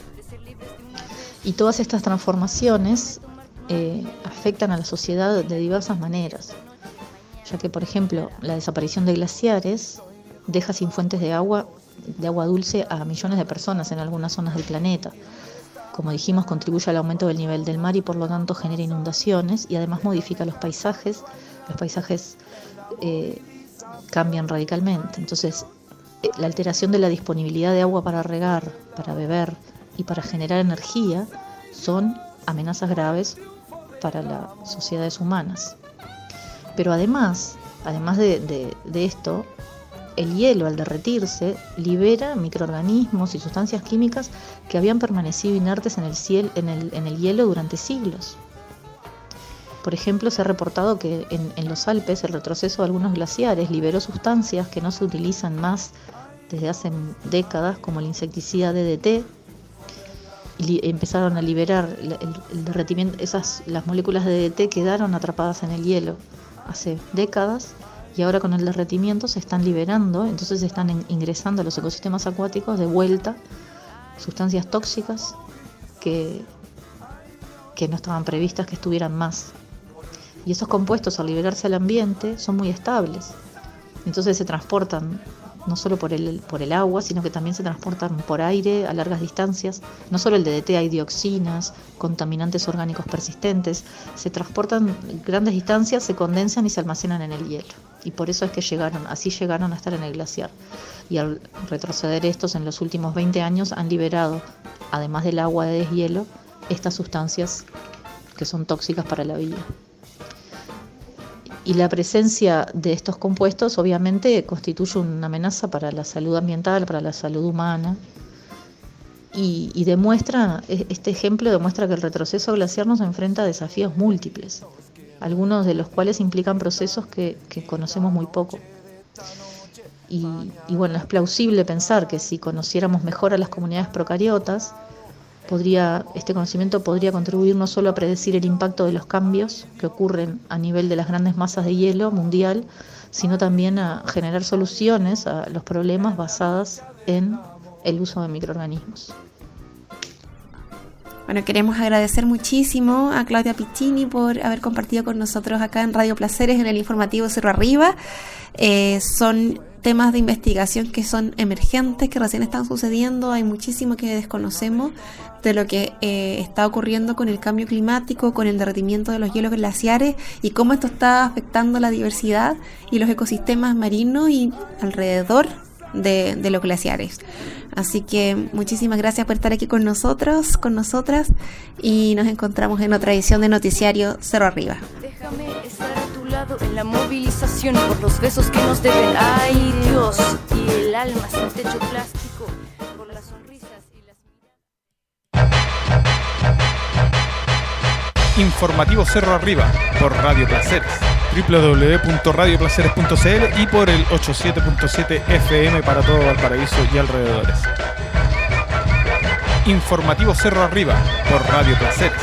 Y todas estas transformaciones afectan a la sociedad de diversas maneras, ya que, por ejemplo, la desaparición de glaciares deja sin fuentes de agua dulce a millones de personas en algunas zonas del planeta. Como dijimos, contribuye al aumento del nivel del mar y por lo tanto genera inundaciones y además modifica los paisajes. Los paisajes cambian radicalmente. Entonces, la alteración de la disponibilidad de agua para regar, para beber y para generar energía son amenazas graves para las sociedades humanas. Pero además de esto, el hielo, al derretirse, libera microorganismos y sustancias químicas que habían permanecido inertes en el hielo durante siglos. Por ejemplo, se ha reportado que en los Alpes el retroceso de algunos glaciares liberó sustancias que no se utilizan más desde hace décadas, como el insecticida DDT, y empezaron a liberar el derretimiento. Las moléculas de DDT quedaron atrapadas en el hielo hace décadas, y ahora con el derretimiento se están liberando, entonces están ingresando a los ecosistemas acuáticos de vuelta sustancias tóxicas que no estaban previstas que estuvieran más. Y esos compuestos, al liberarse al ambiente, son muy estables. Entonces se transportan no solo por el agua, sino que también se transportan por aire a largas distancias. No solo el DDT, hay dioxinas, contaminantes orgánicos persistentes. Se transportan grandes distancias, se condensan y se almacenan en el hielo. Y por eso es que así llegaron a estar en el glaciar. Y al retroceder estos en los últimos 20 años han liberado, además del agua de deshielo, estas sustancias que son tóxicas para la vida. Y la presencia de estos compuestos obviamente constituye una amenaza para la salud ambiental, para la salud humana. Y este ejemplo demuestra que el retroceso glaciar nos enfrenta a desafíos múltiples, algunos de los cuales implican procesos que conocemos muy poco. Y bueno, es plausible pensar que si conociéramos mejor a las comunidades procariotas, este conocimiento podría contribuir no solo a predecir el impacto de los cambios que ocurren a nivel de las grandes masas de hielo mundial, sino también a generar soluciones a los problemas basadas en el uso de microorganismos. Bueno, queremos agradecer muchísimo a Claudia Piccini por haber compartido con nosotros acá en Radio Placeres, en el informativo Cerro Arriba. Son temas de investigación que son emergentes, que recién están sucediendo. Hay muchísimo que desconocemos de lo que está ocurriendo con el cambio climático, con el derretimiento de los hielos glaciares y cómo esto está afectando la diversidad y los ecosistemas marinos y alrededor de los glaciares. Así que muchísimas gracias por estar aquí con nosotros, con nosotras, y nos encontramos en otra edición de Noticiario Cerro Arriba. Déjame estar a tu lado en la movilización por los besos que nos deben. Ay, Dios, y el alma sin techo plástico, por las sonrisas y las miradas. Informativo Cerro Arriba por Radio Placeres, www.radioplaceres.cl y por el 87.7 FM para todo Valparaíso y alrededores. Informativo Cerro Arriba por Radio Placeres.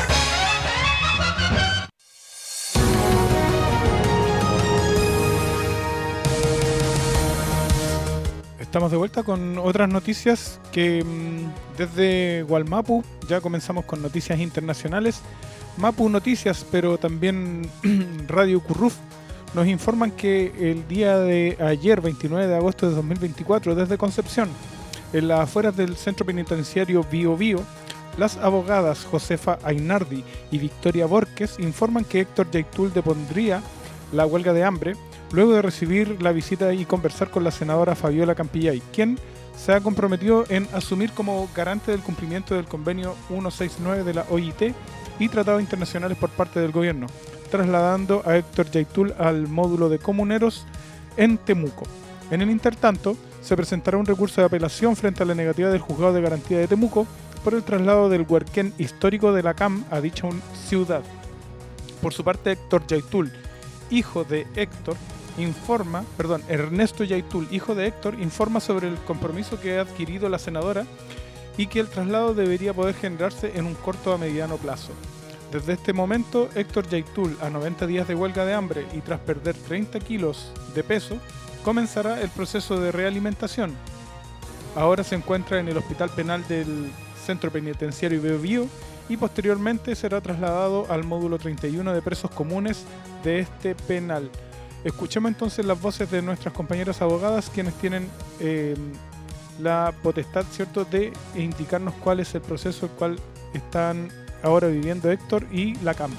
Estamos de vuelta con otras noticias que desde Gualmapu ya comenzamos con noticias internacionales. Mapu Noticias, pero también Radio Curruf, nos informan que el día de ayer, 29 de agosto de 2024, desde Concepción, en las afueras del centro penitenciario Bío Bío, las abogadas Josefa Ainardi y Victoria Borges informan que Héctor Yaitul depondría la huelga de hambre luego de recibir la visita y conversar con la senadora Fabiola Campillay, quien se ha comprometido en asumir como garante del cumplimiento del convenio 169 de la OIT y tratados internacionales por parte del gobierno, trasladando a Héctor Yaitul al módulo de comuneros en Temuco. En el intertanto, se presentará un recurso de apelación frente a la negativa del Juzgado de Garantía de Temuco por el traslado del huerquén histórico de la CAM a dicha ciudad. Por su parte, Héctor Yaitul, hijo de Héctor, Ernesto Yaitul, hijo de Héctor, informa sobre el compromiso que ha adquirido la senadora y que el traslado debería poder generarse en un corto a mediano plazo. Desde este momento, Héctor Yaitul, a 90 días de huelga de hambre y tras perder 30 kilos de peso, comenzará el proceso de realimentación. Ahora se encuentra en el Hospital Penal del Centro Penitenciario Bío Bío y posteriormente será trasladado al módulo 31 de presos comunes de este penal. Escuchemos entonces las voces de nuestras compañeras abogadas, quienes tienen la potestad, ¿cierto?, de indicarnos cuál es el proceso el cual están ahora viviendo Héctor y la CAM.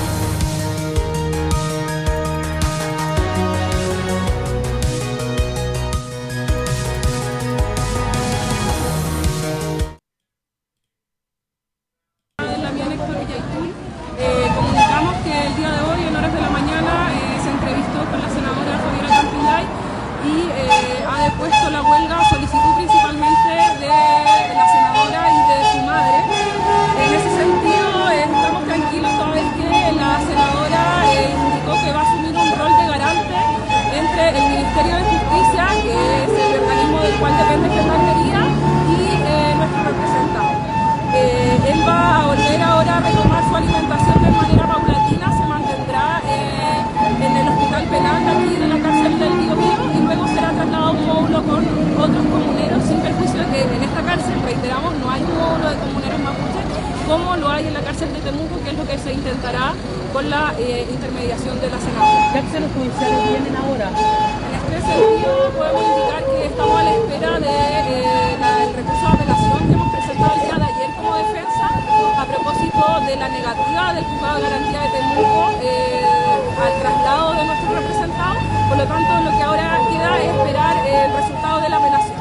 Comunicamos que el día de hoy, en horas de la mañana, se entrevistó con la senadora Fabiola Campillay y ha depuesto la huelga, solicitud principalmente de la senadora y de su madre. En ese sentido, estamos tranquilos toda vez que la senadora indicó que va a asumir un rol de garante entre el Ministerio de Justicia, que es el organismo del cual depende Gendarmería, y nuestro representado. Él va a volver ahora a retomar su alimentación de manera paulatina, se mantendrá en el hospital penal de aquí de la cárcel del Bío Bío y luego será trasladado a un módulo con otros comuneros, sin perjuicio de que en esta cárcel, reiteramos, no hay un módulo de comuneros mapuche como lo hay en la cárcel de Temuco, que es lo que se intentará con la intermediación de la senadora. ¿Qué acciones judiciales vienen ahora? En este sentido podemos indicar que estamos a la espera del recurso de apelación que hemos presentado el día de ayer como defensa a propósito de la negativa del Juzgado de Garantía de Temuco al traslado de nuestro representado. Por lo tanto, lo que ahora queda es esperar el resultado de la apelación.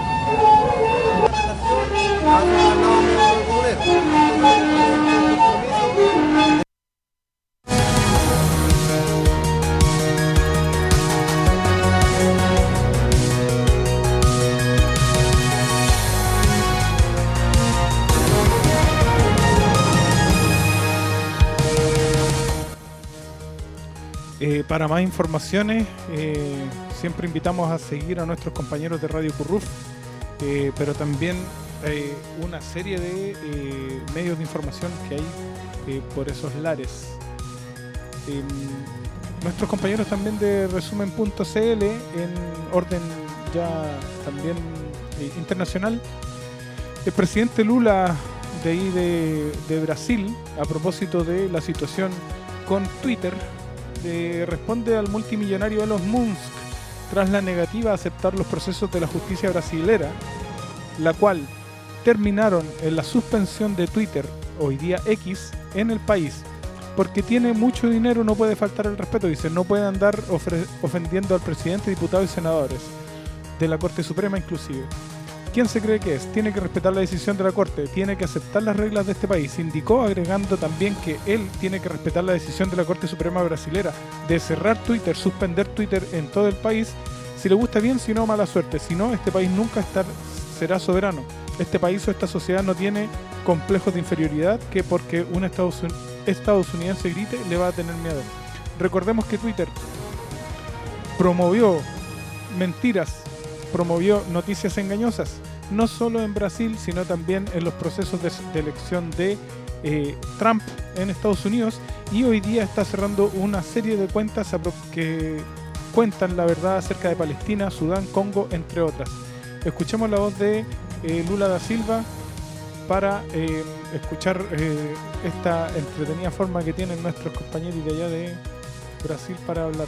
Para más informaciones, siempre invitamos a seguir a nuestros compañeros de Radio Curruf, pero también una serie de medios de información que hay por esos lares. Nuestros compañeros también de resumen.cl, en orden ya también internacional, el presidente Lula de ahí de Brasil, a propósito de la situación con Twitter, responde al multimillonario Elon Musk tras la negativa a aceptar los procesos de la justicia brasilera, la cual terminaron en la suspensión de Twitter, hoy día X, en el país. Porque tiene mucho dinero, no puede faltar el respeto, dice, no puede andar ofendiendo al presidente, diputados y senadores de la Corte Suprema inclusive. ¿Quién se cree que es? Tiene que respetar la decisión de la Corte, tiene que aceptar las reglas de este país. Indicó, agregando también que él tiene que respetar la decisión de la Corte Suprema Brasilera de cerrar Twitter, suspender Twitter en todo el país. Si le gusta bien, si no, mala suerte. Si no, este país nunca será soberano. Este país o esta sociedad no tiene complejos de inferioridad que porque un estadounidense grite le va a tener miedo. Recordemos que Twitter promovió mentiras, promovió noticias engañosas, no solo en Brasil, sino también en los procesos de elección de Trump en Estados Unidos, y hoy día está cerrando una serie de cuentas que cuentan la verdad acerca de Palestina, Sudán, Congo, entre otras. Escuchemos la voz de Lula da Silva para escuchar esta entretenida forma que tienen nuestros compañeros de allá de Brasil para hablar.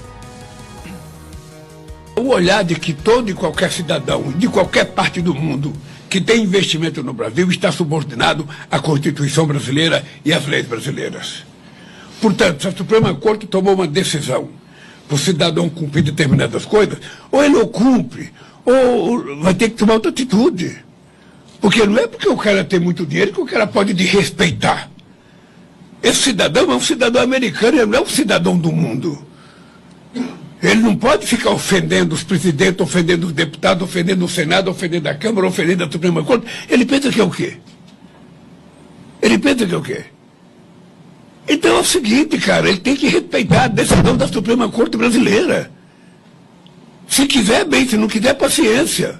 O olhar de que todo e qualquer cidadão de qualquer parte do mundo que tem investimento no Brasil está subordinado à Constituição brasileira e às leis brasileiras. Portanto, se a Suprema Corte tomou uma decisão para o cidadão cumprir determinadas coisas, ou ele o cumpre, ou vai ter que tomar outra atitude. Porque não é porque o cara tem muito dinheiro que o cara pode desrespeitar. Esse cidadão é um cidadão americano, ele não é um cidadão do mundo. Ele não pode ficar ofendendo os presidentes, ofendendo os deputados, ofendendo o Senado, ofendendo a Câmara, ofendendo a Suprema Corte. Ele pensa que é o quê? Ele pensa que é o quê? Então é o seguinte, cara, ele tem que respeitar a decisão da Suprema Corte brasileira. Se quiser, bem, se não quiser, paciência.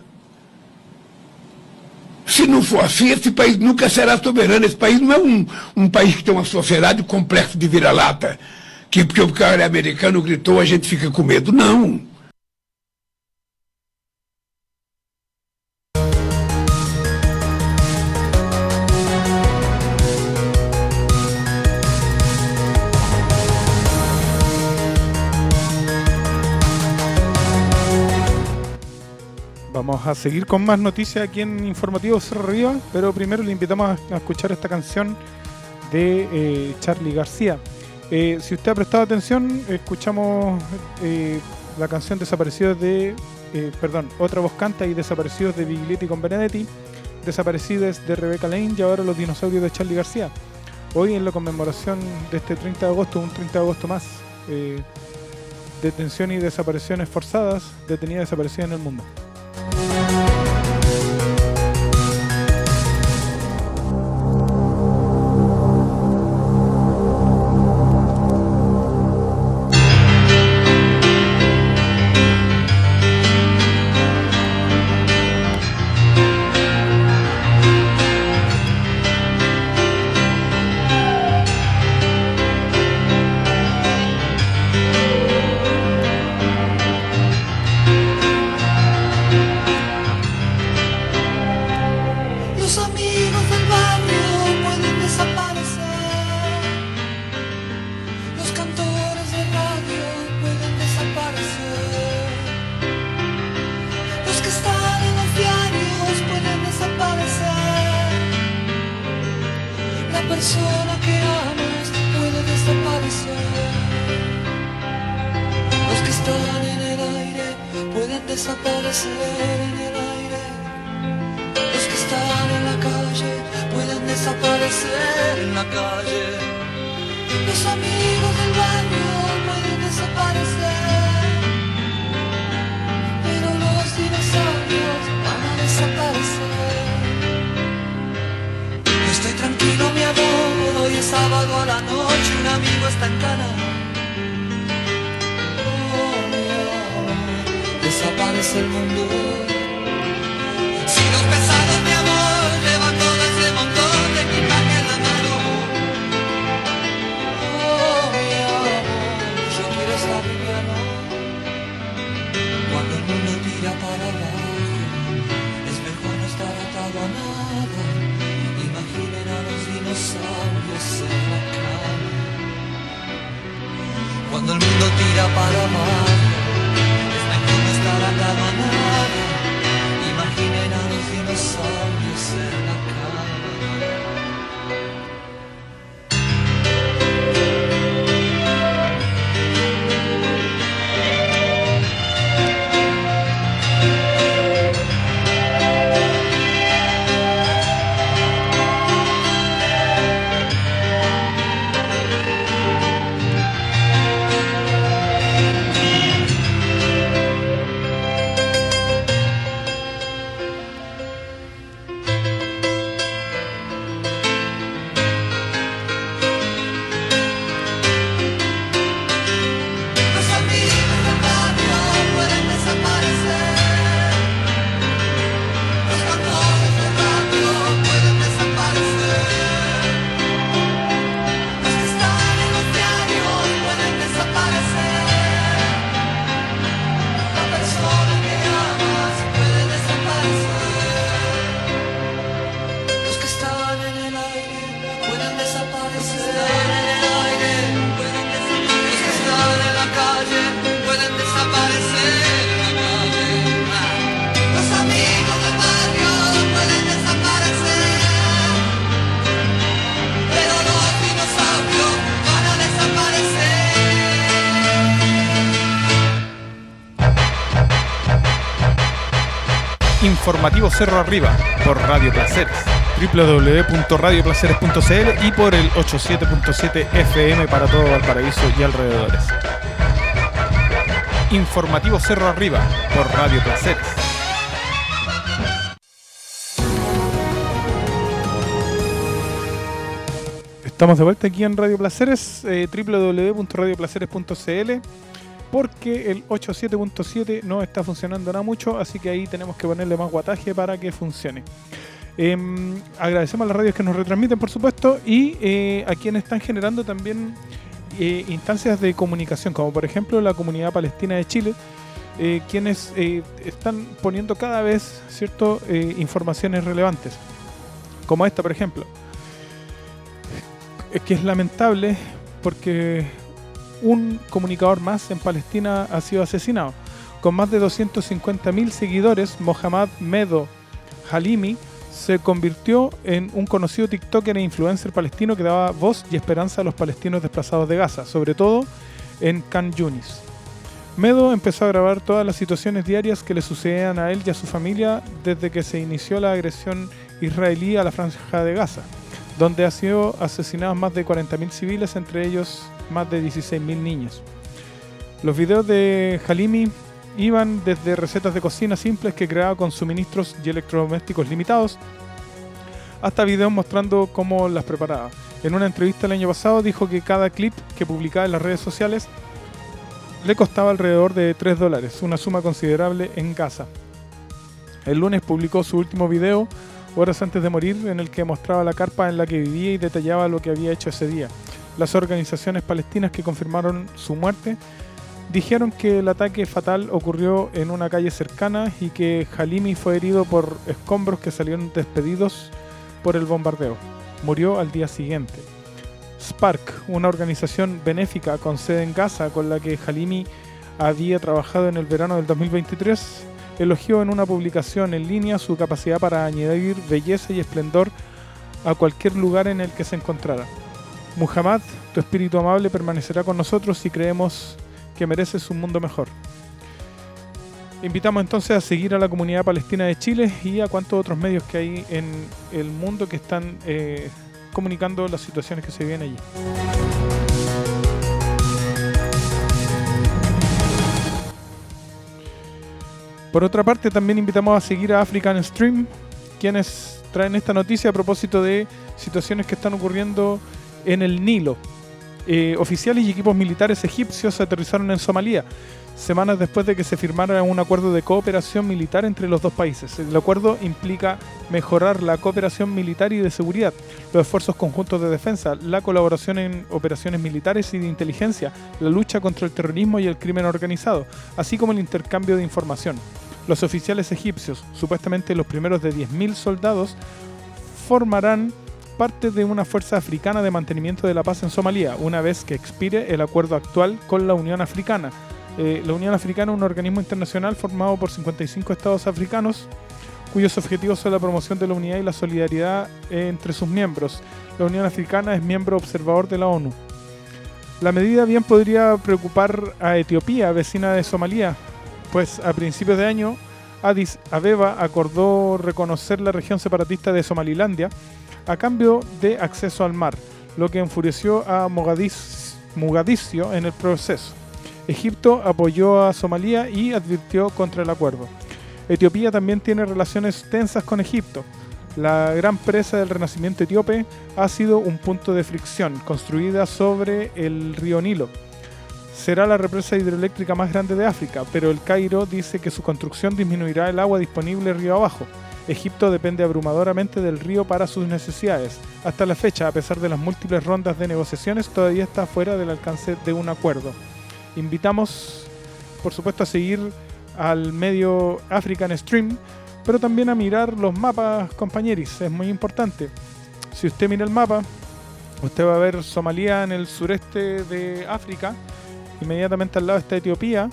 Se não for assim, esse país nunca será soberano. Esse país não é um país que tem uma sociedade complexo de vira-lata. Que porque o cara americano gritou, a gente fica com medo. Não. Vamos a seguir con más noticias aquí en Informativo Cerro Arriba, pero primero le invitamos a escuchar esta canción de Charly García. Si usted ha prestado atención, escuchamos la canción Desaparecidos de... Otra Voz Canta y Desaparecidos de Biglietti con Benedetti, Desaparecidos de Rebeca Lane y ahora Los Dinosaurios de Charly García. Hoy en la conmemoración de este 30 de agosto, un 30 de agosto más, detención y desapariciones forzadas, detenida y desaparecida en el mundo. persona que amas puede desaparecer. Los que están en el aire pueden desaparecer en el aire. Los que están en la calle pueden desaparecer en la calle. Los amigos del barrio pueden desaparecer, pero los dinosaurios van a desaparecer. Estoy tranquilo, mi amor, hoy es sábado a la noche, un amigo está en cana. Oh, mi amor, desaparece el mundo. Si los pesados, mi amor, llevan todo ese montón de equipaje en la mano. Oh, mi amor, yo quiero estar liviano. Cuando el mundo tira para abajo, es mejor no estar atado a nada. Imaginen a los dinosaurios en la cama. Cuando el mundo tira para abajo, es mejor no estar atado a nada. Imaginen a los dinosaurios en la cama. Informativo Cerro Arriba por Radio Placeres, www.radioplaceres.cl y por el 87.7 FM para todo Valparaíso y alrededores. Informativo Cerro Arriba por Radio Placeres. Estamos de vuelta aquí en Radio Placeres, www.radioplaceres.cl, porque el 87.7 no está funcionando nada mucho, así que ahí tenemos que ponerle más guataje para que funcione. Agradecemos a las radios que nos retransmiten, por supuesto, y a quienes están generando también instancias de comunicación, como por ejemplo la Comunidad Palestina de Chile, quienes están poniendo cada vez, ¿cierto?, informaciones relevantes, como esta, por ejemplo. Que es lamentable porque un comunicador más en Palestina ha sido asesinado. Con más de 250.000 seguidores, Mohammad Medo Halimi se convirtió en un conocido TikToker e influencer palestino que daba voz y esperanza a los palestinos desplazados de Gaza, sobre todo en Khan Yunis. Medo empezó a grabar todas las situaciones diarias que le sucedían a él y a su familia desde que se inició la agresión israelí a la franja de Gaza, donde ha sido asesinados más de 40.000 civiles, entre ellos más de 16.000 niños. Los videos de Halimi iban desde recetas de cocina simples que creaba con suministros y electrodomésticos limitados, hasta videos mostrando cómo las preparaba. En una entrevista el año pasado dijo que cada clip que publicaba en las redes sociales le costaba alrededor de $3, una suma considerable en Gaza. El lunes publicó su último video horas antes de morir, en el que mostraba la carpa en la que vivía y detallaba lo que había hecho ese día. Las organizaciones palestinas que confirmaron su muerte dijeron que el ataque fatal ocurrió en una calle cercana y que Halimi fue herido por escombros que salieron despedidos por el bombardeo. Murió al día siguiente. Spark, una organización benéfica con sede en Gaza con la que Halimi había trabajado en el verano del 2023, elogió en una publicación en línea su capacidad para añadir belleza y esplendor a cualquier lugar en el que se encontrara. Muhammad, tu espíritu amable permanecerá con nosotros y creemos que mereces un mundo mejor. Invitamos entonces a seguir a la Comunidad Palestina de Chile y a cuantos otros medios que hay en el mundo que están comunicando las situaciones que se viven allí. Por otra parte, también invitamos a seguir a African Stream, quienes traen esta noticia a propósito de situaciones que están ocurriendo en el Nilo. Oficiales y equipos militares egipcios aterrizaron en Somalia, semanas después de que se firmara un acuerdo de cooperación militar entre los dos países. El acuerdo implica mejorar la cooperación militar y de seguridad, los esfuerzos conjuntos de defensa, la colaboración en operaciones militares y de inteligencia, la lucha contra el terrorismo y el crimen organizado, así como el intercambio de información. Los oficiales egipcios, supuestamente los primeros de 10.000 soldados, formarán parte de una fuerza africana de mantenimiento de la paz en Somalia, una vez que expire el acuerdo actual con la Unión Africana. La Unión Africana es un organismo internacional formado por 55 estados africanos, cuyos objetivos son la promoción de la unidad y la solidaridad entre sus miembros. La Unión Africana es miembro observador de la ONU. La medida bien podría preocupar a Etiopía, vecina de Somalia, pues a principios de año Addis Abeba acordó reconocer la región separatista de Somalilandia a cambio de acceso al mar, lo que enfureció a Mogadiscio en el proceso. Egipto apoyó a Somalia y advirtió contra el acuerdo. Etiopía también tiene relaciones tensas con Egipto. La gran presa del renacimiento etíope ha sido un punto de fricción, construida sobre el río Nilo. Será la represa hidroeléctrica más grande de África, pero el Cairo dice que su construcción disminuirá el agua disponible río abajo. Egipto depende abrumadoramente del río para sus necesidades. Hasta la fecha, a pesar de las múltiples rondas de negociaciones, todavía está fuera del alcance de un acuerdo. Invitamos, por supuesto, a seguir al medio African Stream, pero también a mirar los mapas, compañeros, es muy importante. Si usted mira el mapa, usted va a ver Somalia en el sureste de África, inmediatamente al lado está Etiopía.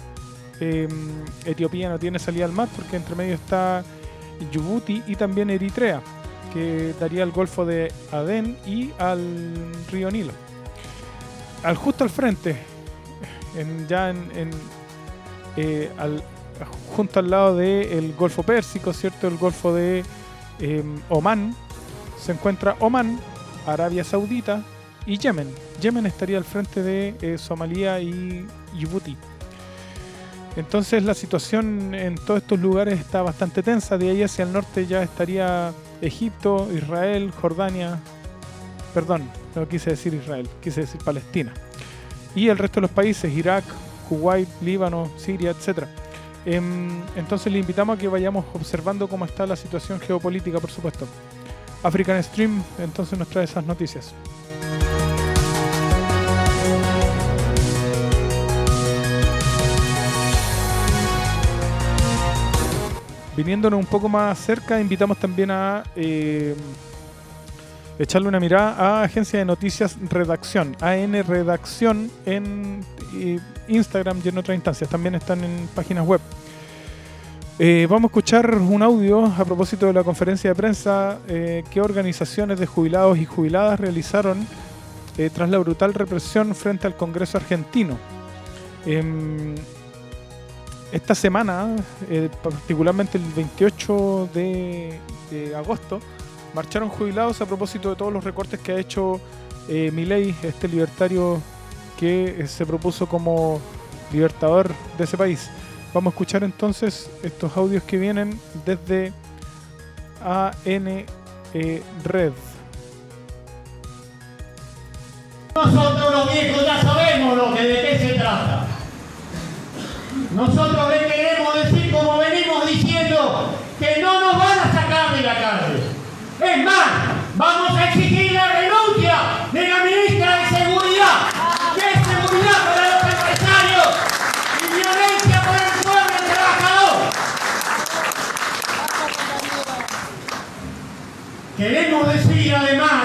Etiopía no tiene salida al mar porque entre medio está Djibouti y también Eritrea, que daría al Golfo de Adén y al río Nilo. Justo al frente, junto al lado del Golfo Pérsico, ¿cierto? El Golfo de Omán. Se encuentra Omán, Arabia Saudita y Yemen. Yemen estaría al frente de Somalia y Djibouti. Entonces la situación en todos estos lugares está bastante tensa. De ahí hacia el norte ya estaría Egipto, Israel, Jordania. Perdón, no quise decir Israel, quise decir Palestina. Y el resto de los países, Irak, Kuwait, Líbano, Siria, etc. Entonces le invitamos a que vayamos observando cómo está la situación geopolítica, por supuesto. African Stream entonces nos trae esas noticias. Viniéndonos un poco más cerca, invitamos también a echarle una mirada a Agencia de Noticias Redacción, AN Redacción en Instagram y en otras instancias. También están en páginas web. Vamos a escuchar un audio a propósito de la conferencia de prensa que organizaciones de jubilados y jubiladas realizaron tras la brutal represión frente al Congreso argentino. Esta semana, particularmente el 28 de agosto, marcharon jubilados a propósito de todos los recortes que ha hecho Milei, este libertario que se propuso como libertador de ese país. Vamos a escuchar entonces estos audios que vienen desde AN Red. Nosotros los viejos ya sabemos de qué se trata. Nosotros le queremos decir, como venimos diciendo, que no nos van a sacar de la cárcel. Es más, vamos a exigir la renuncia de la ministra de Seguridad, que es seguridad para los empresarios y violencia por el pueblo trabajador. Queremos decir además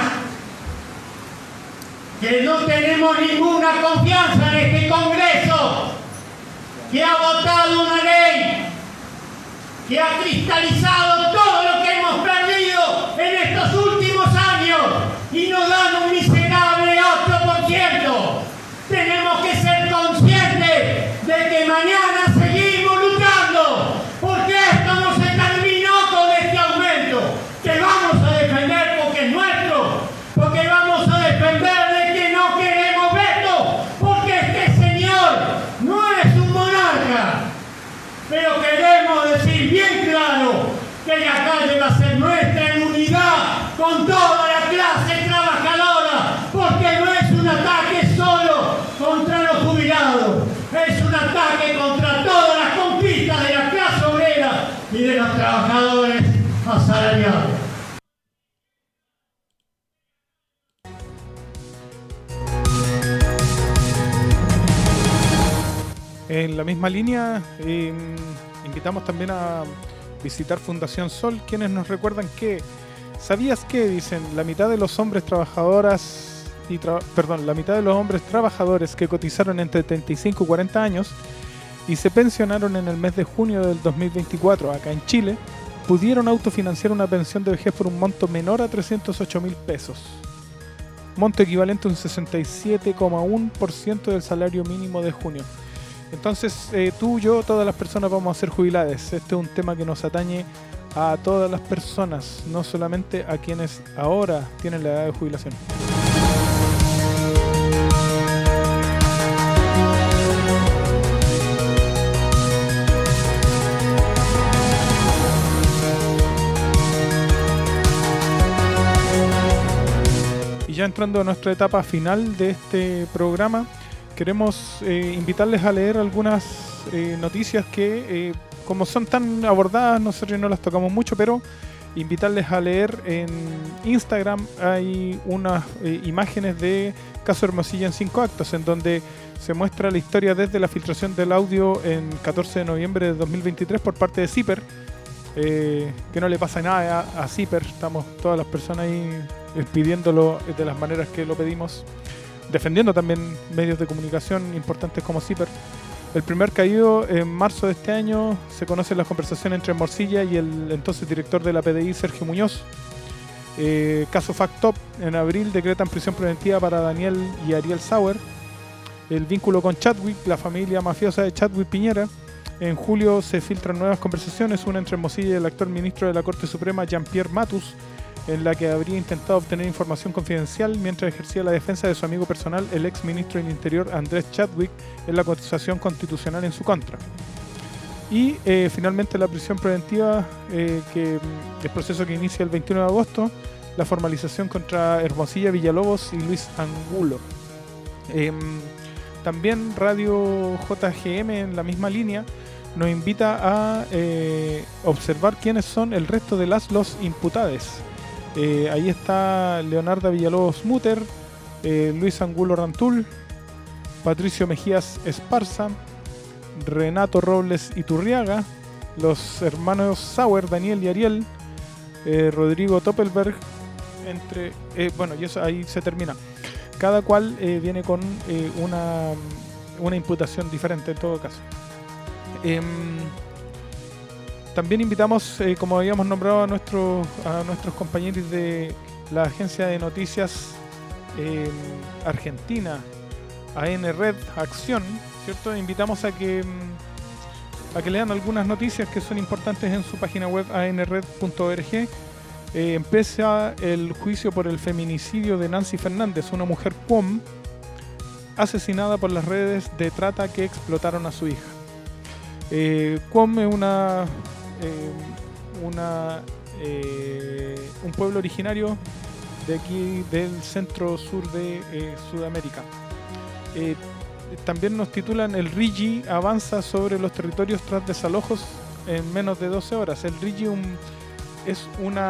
que no tenemos ninguna confianza en este Congreso, que ha votado una ley que ha cristalizado todo lo que hemos perdido en estos últimos años y nos dan un miserable 8%. Tenemos que ser conscientes de que mañana seguimos luchando, porque esto no se terminó con este aumento, que vamos a defender porque es nuestro, porque vamos a defender de que no queremos veto, porque este señor no es un monarca. Pero queremos decir bien claro que la calle va a ser nuestra en unidad con toda la clase trabajadora, porque no es un ataque solo contra los jubilados, es un ataque contra todas las conquistas de la clase obrera y de los trabajadores asalariados. En la misma línea, invitamos también a visitar Fundación Sol, quienes nos recuerdan que, ¿sabías qué? Dicen, la mitad de los hombres trabajadores que cotizaron entre 35 y 40 años y se pensionaron en el mes de junio del 2024 acá en Chile, pudieron autofinanciar una pensión de vejez por un monto menor a 308.000 pesos. Monto equivalente a un 67,1% del salario mínimo de junio. Entonces, tú, yo, todas las personas vamos a ser jubiladas. Este es un tema que nos atañe a todas las personas, no solamente a quienes ahora tienen la edad de jubilación. Y ya entrando a nuestra etapa final de este programa, queremos invitarles a leer algunas noticias que, como son tan abordadas, nosotros no las tocamos mucho, pero invitarles a leer en Instagram. Hay unas imágenes de Caso Hermosilla en 5 actos, en donde se muestra la historia desde la filtración del audio en 14 de noviembre de 2023 por parte de Zipper. Que no le pasa nada a Zipper, estamos todas las personas ahí pidiéndolo de las maneras que lo pedimos, defendiendo también medios de comunicación importantes como Zipper. El primer caído en marzo de este año, se conocen las conversaciones entre Morcilla y el entonces director de la PDI, Sergio Muñoz. Caso Factop, en abril decretan prisión preventiva para Daniel y Ariel Sauer. El vínculo con Chadwick, la familia mafiosa de Chadwick Piñera. En julio se filtran nuevas conversaciones, una entre Hermosilla y el actual ministro de la Corte Suprema, Jean-Pierre Matus, en la que habría intentado obtener información confidencial mientras ejercía la defensa de su amigo personal, el ex ministro del Interior, Andrés Chadwick, en la acusación constitucional en su contra. Y finalmente la prisión preventiva, que el proceso que inicia el 21 de agosto, la formalización contra Hermosilla, Villalobos y Luis Angulo. También Radio JGM, en la misma línea, nos invita a observar quiénes son el resto de los imputados. Ahí está Leonarda Villalobos Muter, Luis Angulo Rantul, Patricio Mejías Esparza, Renato Robles Iturriaga, los hermanos Sauer, Daniel y Ariel, Rodrigo Toppelberg, y eso ahí se termina. Cada cual viene con una imputación diferente en todo caso. También invitamos, como habíamos nombrado, a nuestros compañeros de la agencia de noticias argentina, ANRed Acción, ¿cierto? Invitamos a que lean algunas noticias que son importantes en su página web anred.org. Empieza el juicio por el feminicidio de Nancy Fernández, una mujer POM asesinada por las redes de trata que explotaron a su hija. QOM es un pueblo originario de aquí del centro sur de Sudamérica. También nos titulan: el RIGI avanza sobre los territorios tras desalojos en menos de 12 horas. El RIGI es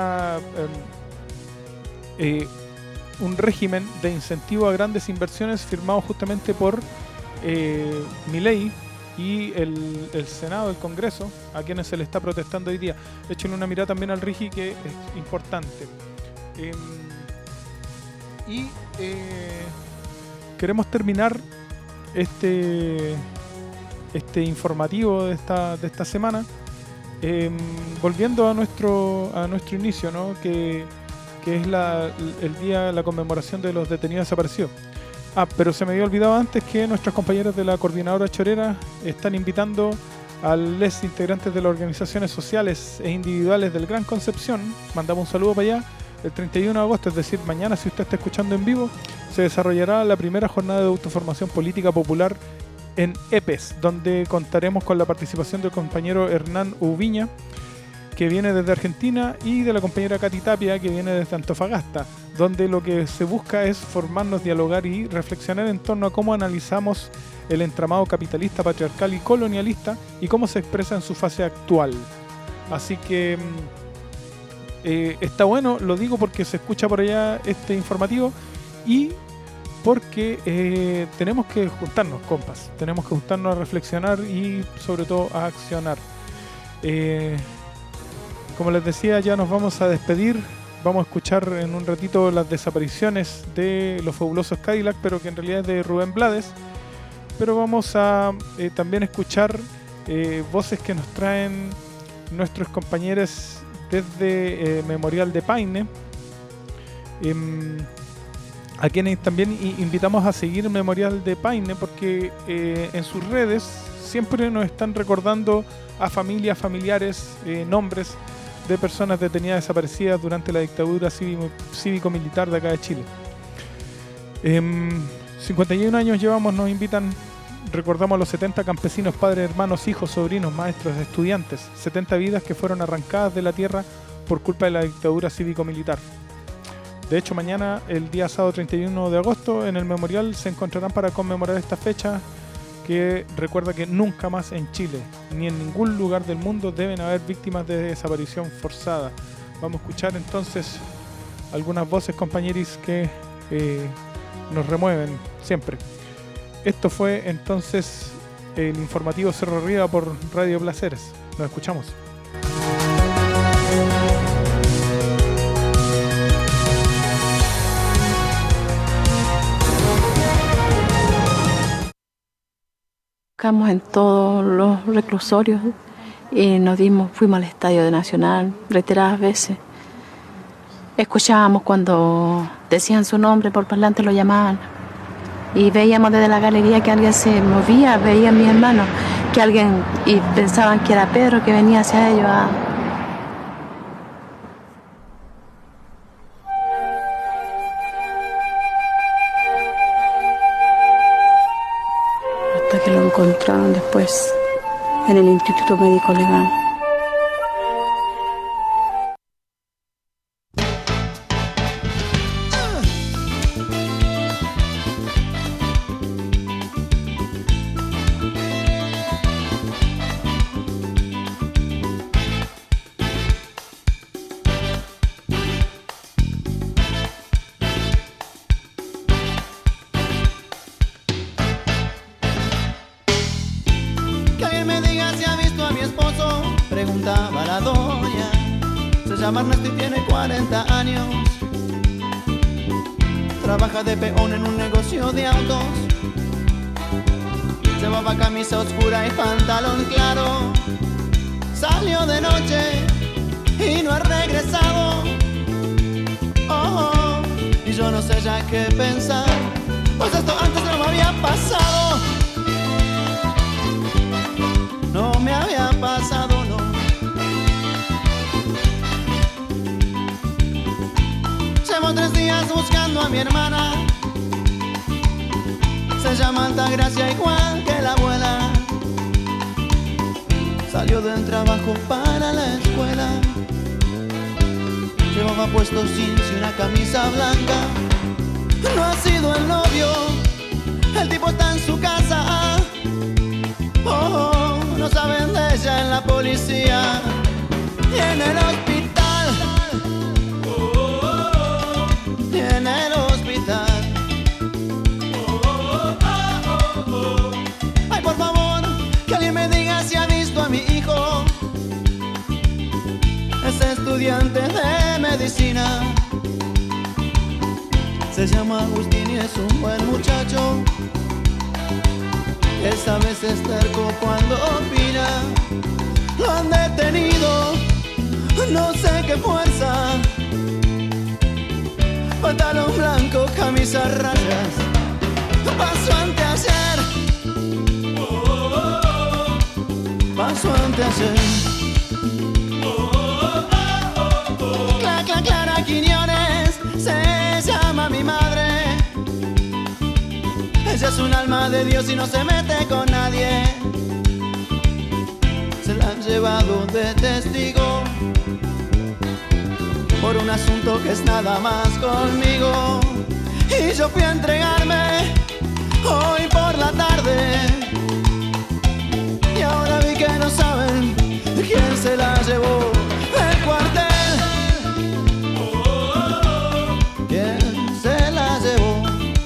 un régimen de incentivo a grandes inversiones firmado justamente por Milei y el Senado, el Congreso, a quienes se le está protestando hoy día. Échenle una mirada también al RIGI, que es importante. Queremos terminar este informativo de esta semana volviendo a nuestro inicio, ¿no? que es el día de la conmemoración de los detenidos desaparecidos. Pero se me había olvidado antes que nuestros compañeros de la Coordinadora Chorera están invitando a los integrantes de las organizaciones sociales e individuales del Gran Concepción. Mandamos un saludo para allá. El 31 de agosto, es decir, mañana, si usted está escuchando en vivo, se desarrollará la primera jornada de autoformación política popular en EPES, donde contaremos con la participación del compañero Hernán Ubiña, que viene desde Argentina, y de la compañera Katy Tapia, que viene desde Antofagasta, donde lo que se busca es formarnos, dialogar y reflexionar en torno a cómo analizamos el entramado capitalista, patriarcal y colonialista y cómo se expresa en su fase actual. Así que está bueno, lo digo porque se escucha por allá este informativo y porque tenemos que juntarnos, compas, tenemos que juntarnos a reflexionar y sobre todo a accionar. Como les decía, ya nos vamos a despedir. Vamos a escuchar en un ratito las desapariciones de los fabulosos Cadillac, pero que en realidad es de Rubén Blades. Pero vamos a también escuchar voces que nos traen nuestros compañeros desde Memorial de Paine, a quienes también invitamos a seguir Memorial de Paine, porque en sus redes siempre nos están recordando a familias, familiares, nombres de personas detenidas desaparecidas durante la dictadura cívico-militar de acá de Chile. 51 años llevamos, nos invitan, recordamos a los 70 campesinos, padres, hermanos, hijos, sobrinos, maestros, estudiantes, 70 vidas que fueron arrancadas de la tierra por culpa de la dictadura cívico-militar. De hecho, mañana, el día sábado 31 de agosto, en el memorial se encontrarán para conmemorar esta fecha, que recuerda que nunca más en Chile, ni en ningún lugar del mundo, deben haber víctimas de desaparición forzada. Vamos a escuchar entonces algunas voces, compañeros, que nos remueven siempre. Esto fue entonces el informativo Cerro Arriba por Radio Placeres. Nos escuchamos. Buscamos en todos los reclusorios y fuimos al Estadio de Nacional reiteradas veces. Escuchábamos cuando decían su nombre por parlante, lo llamaban. y veíamos desde la galería que alguien se movía, veían mis hermanos que alguien, y pensaban que era Pedro que venía hacia ellos hasta que lo encontraron después en el Instituto Médico Legal. Preguntaba la doña, se llama Ernesto y tiene 40 años. Trabaja de peón en un negocio de autos. Llevaba camisa oscura y pantalón claro. Salió de noche y no ha regresado. Oh, y yo no sé ya qué pensar, pues esto antes no me había pasado. No me había pasado, no. Llevo 3 días buscando a mi hermana. Se llama Altagracia igual que la abuela. Salió del trabajo para la escuela. Llevaba puesto jeans y una camisa blanca. No ha sido el novio, el tipo está en su casa. Oh, no saben de ella en la policía y en el hospital. Y en el hospital. Ay, por favor, que alguien me diga si ha visto a mi hijo. Es estudiante de medicina. Se llama Agustín y es un buen muchacho. Esta vez es terco cuando opina. Lo han detenido, no sé qué fuerza. Pantalón blanco, camisa a rayas. Pasó anteayer. Pasó anteayer. Clara Quiñones se llama mi madre. Ella es un alma de Dios y no se mete con nadie. Se la han llevado de testigo por un asunto que es nada más conmigo. Y yo fui a entregarme hoy por la tarde. Y ahora vi que no saben quién se la llevó del cuartel. ¿Quién se la llevó?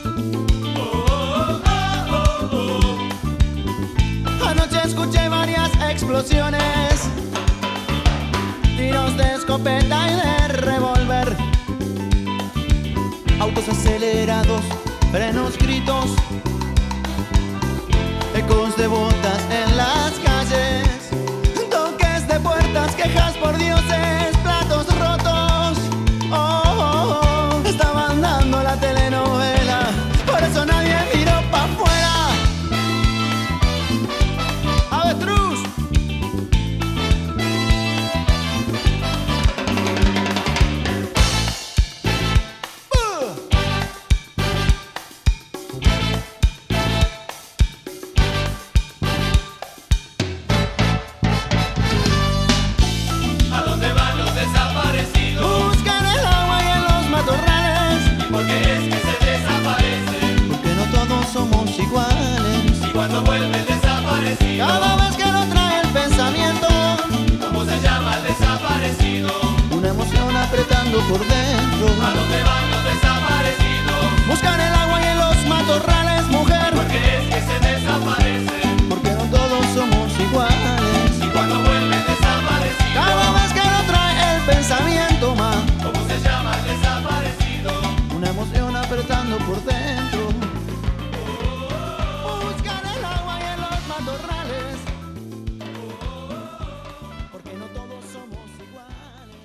Anoche escuché varias explosiones, tiros de escopeta y de revólver, autos acelerados, frenos, gritos, ecos de botas en las calles, toques de puertas, quejas por dioses, platos rotos. Oh, oh, oh, estaban dando la telenovela, por eso nadie miró pa' afuera. ¡Avestruz! ¿A dónde van los desaparecidos? Buscan el agua y en los matorrales. ¿Y por qué es que se desaparecen? Porque no todos somos iguales. ¿Y cuando vuelve el desaparecido? Cada vez que lo trae el pensamiento. ¿Cómo se llama el desaparecido? Una emoción apretando por dentro. ¿A dónde van los desaparecidos? Buscan el agua y en los matorrales, mujer. ¿Por qué es que se desaparecen? Porque no todos somos iguales. ¿Y cuando vuelve el desaparecido? Cada vez que lo trae el pensamiento, ma. ¿Cómo se llama el desaparecido? Una emoción apretando por dentro. Buscan el agua y en los matorrales. Porque no todos somos iguales.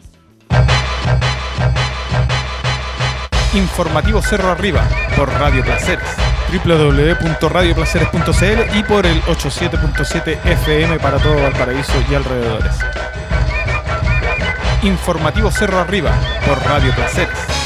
Informativo Cerro Arriba por Radio Placeres, www.radioplaceres.cl y por el 87.7 FM para todo Valparaíso y alrededores. Informativo Cerro Arriba por Radio Placeres.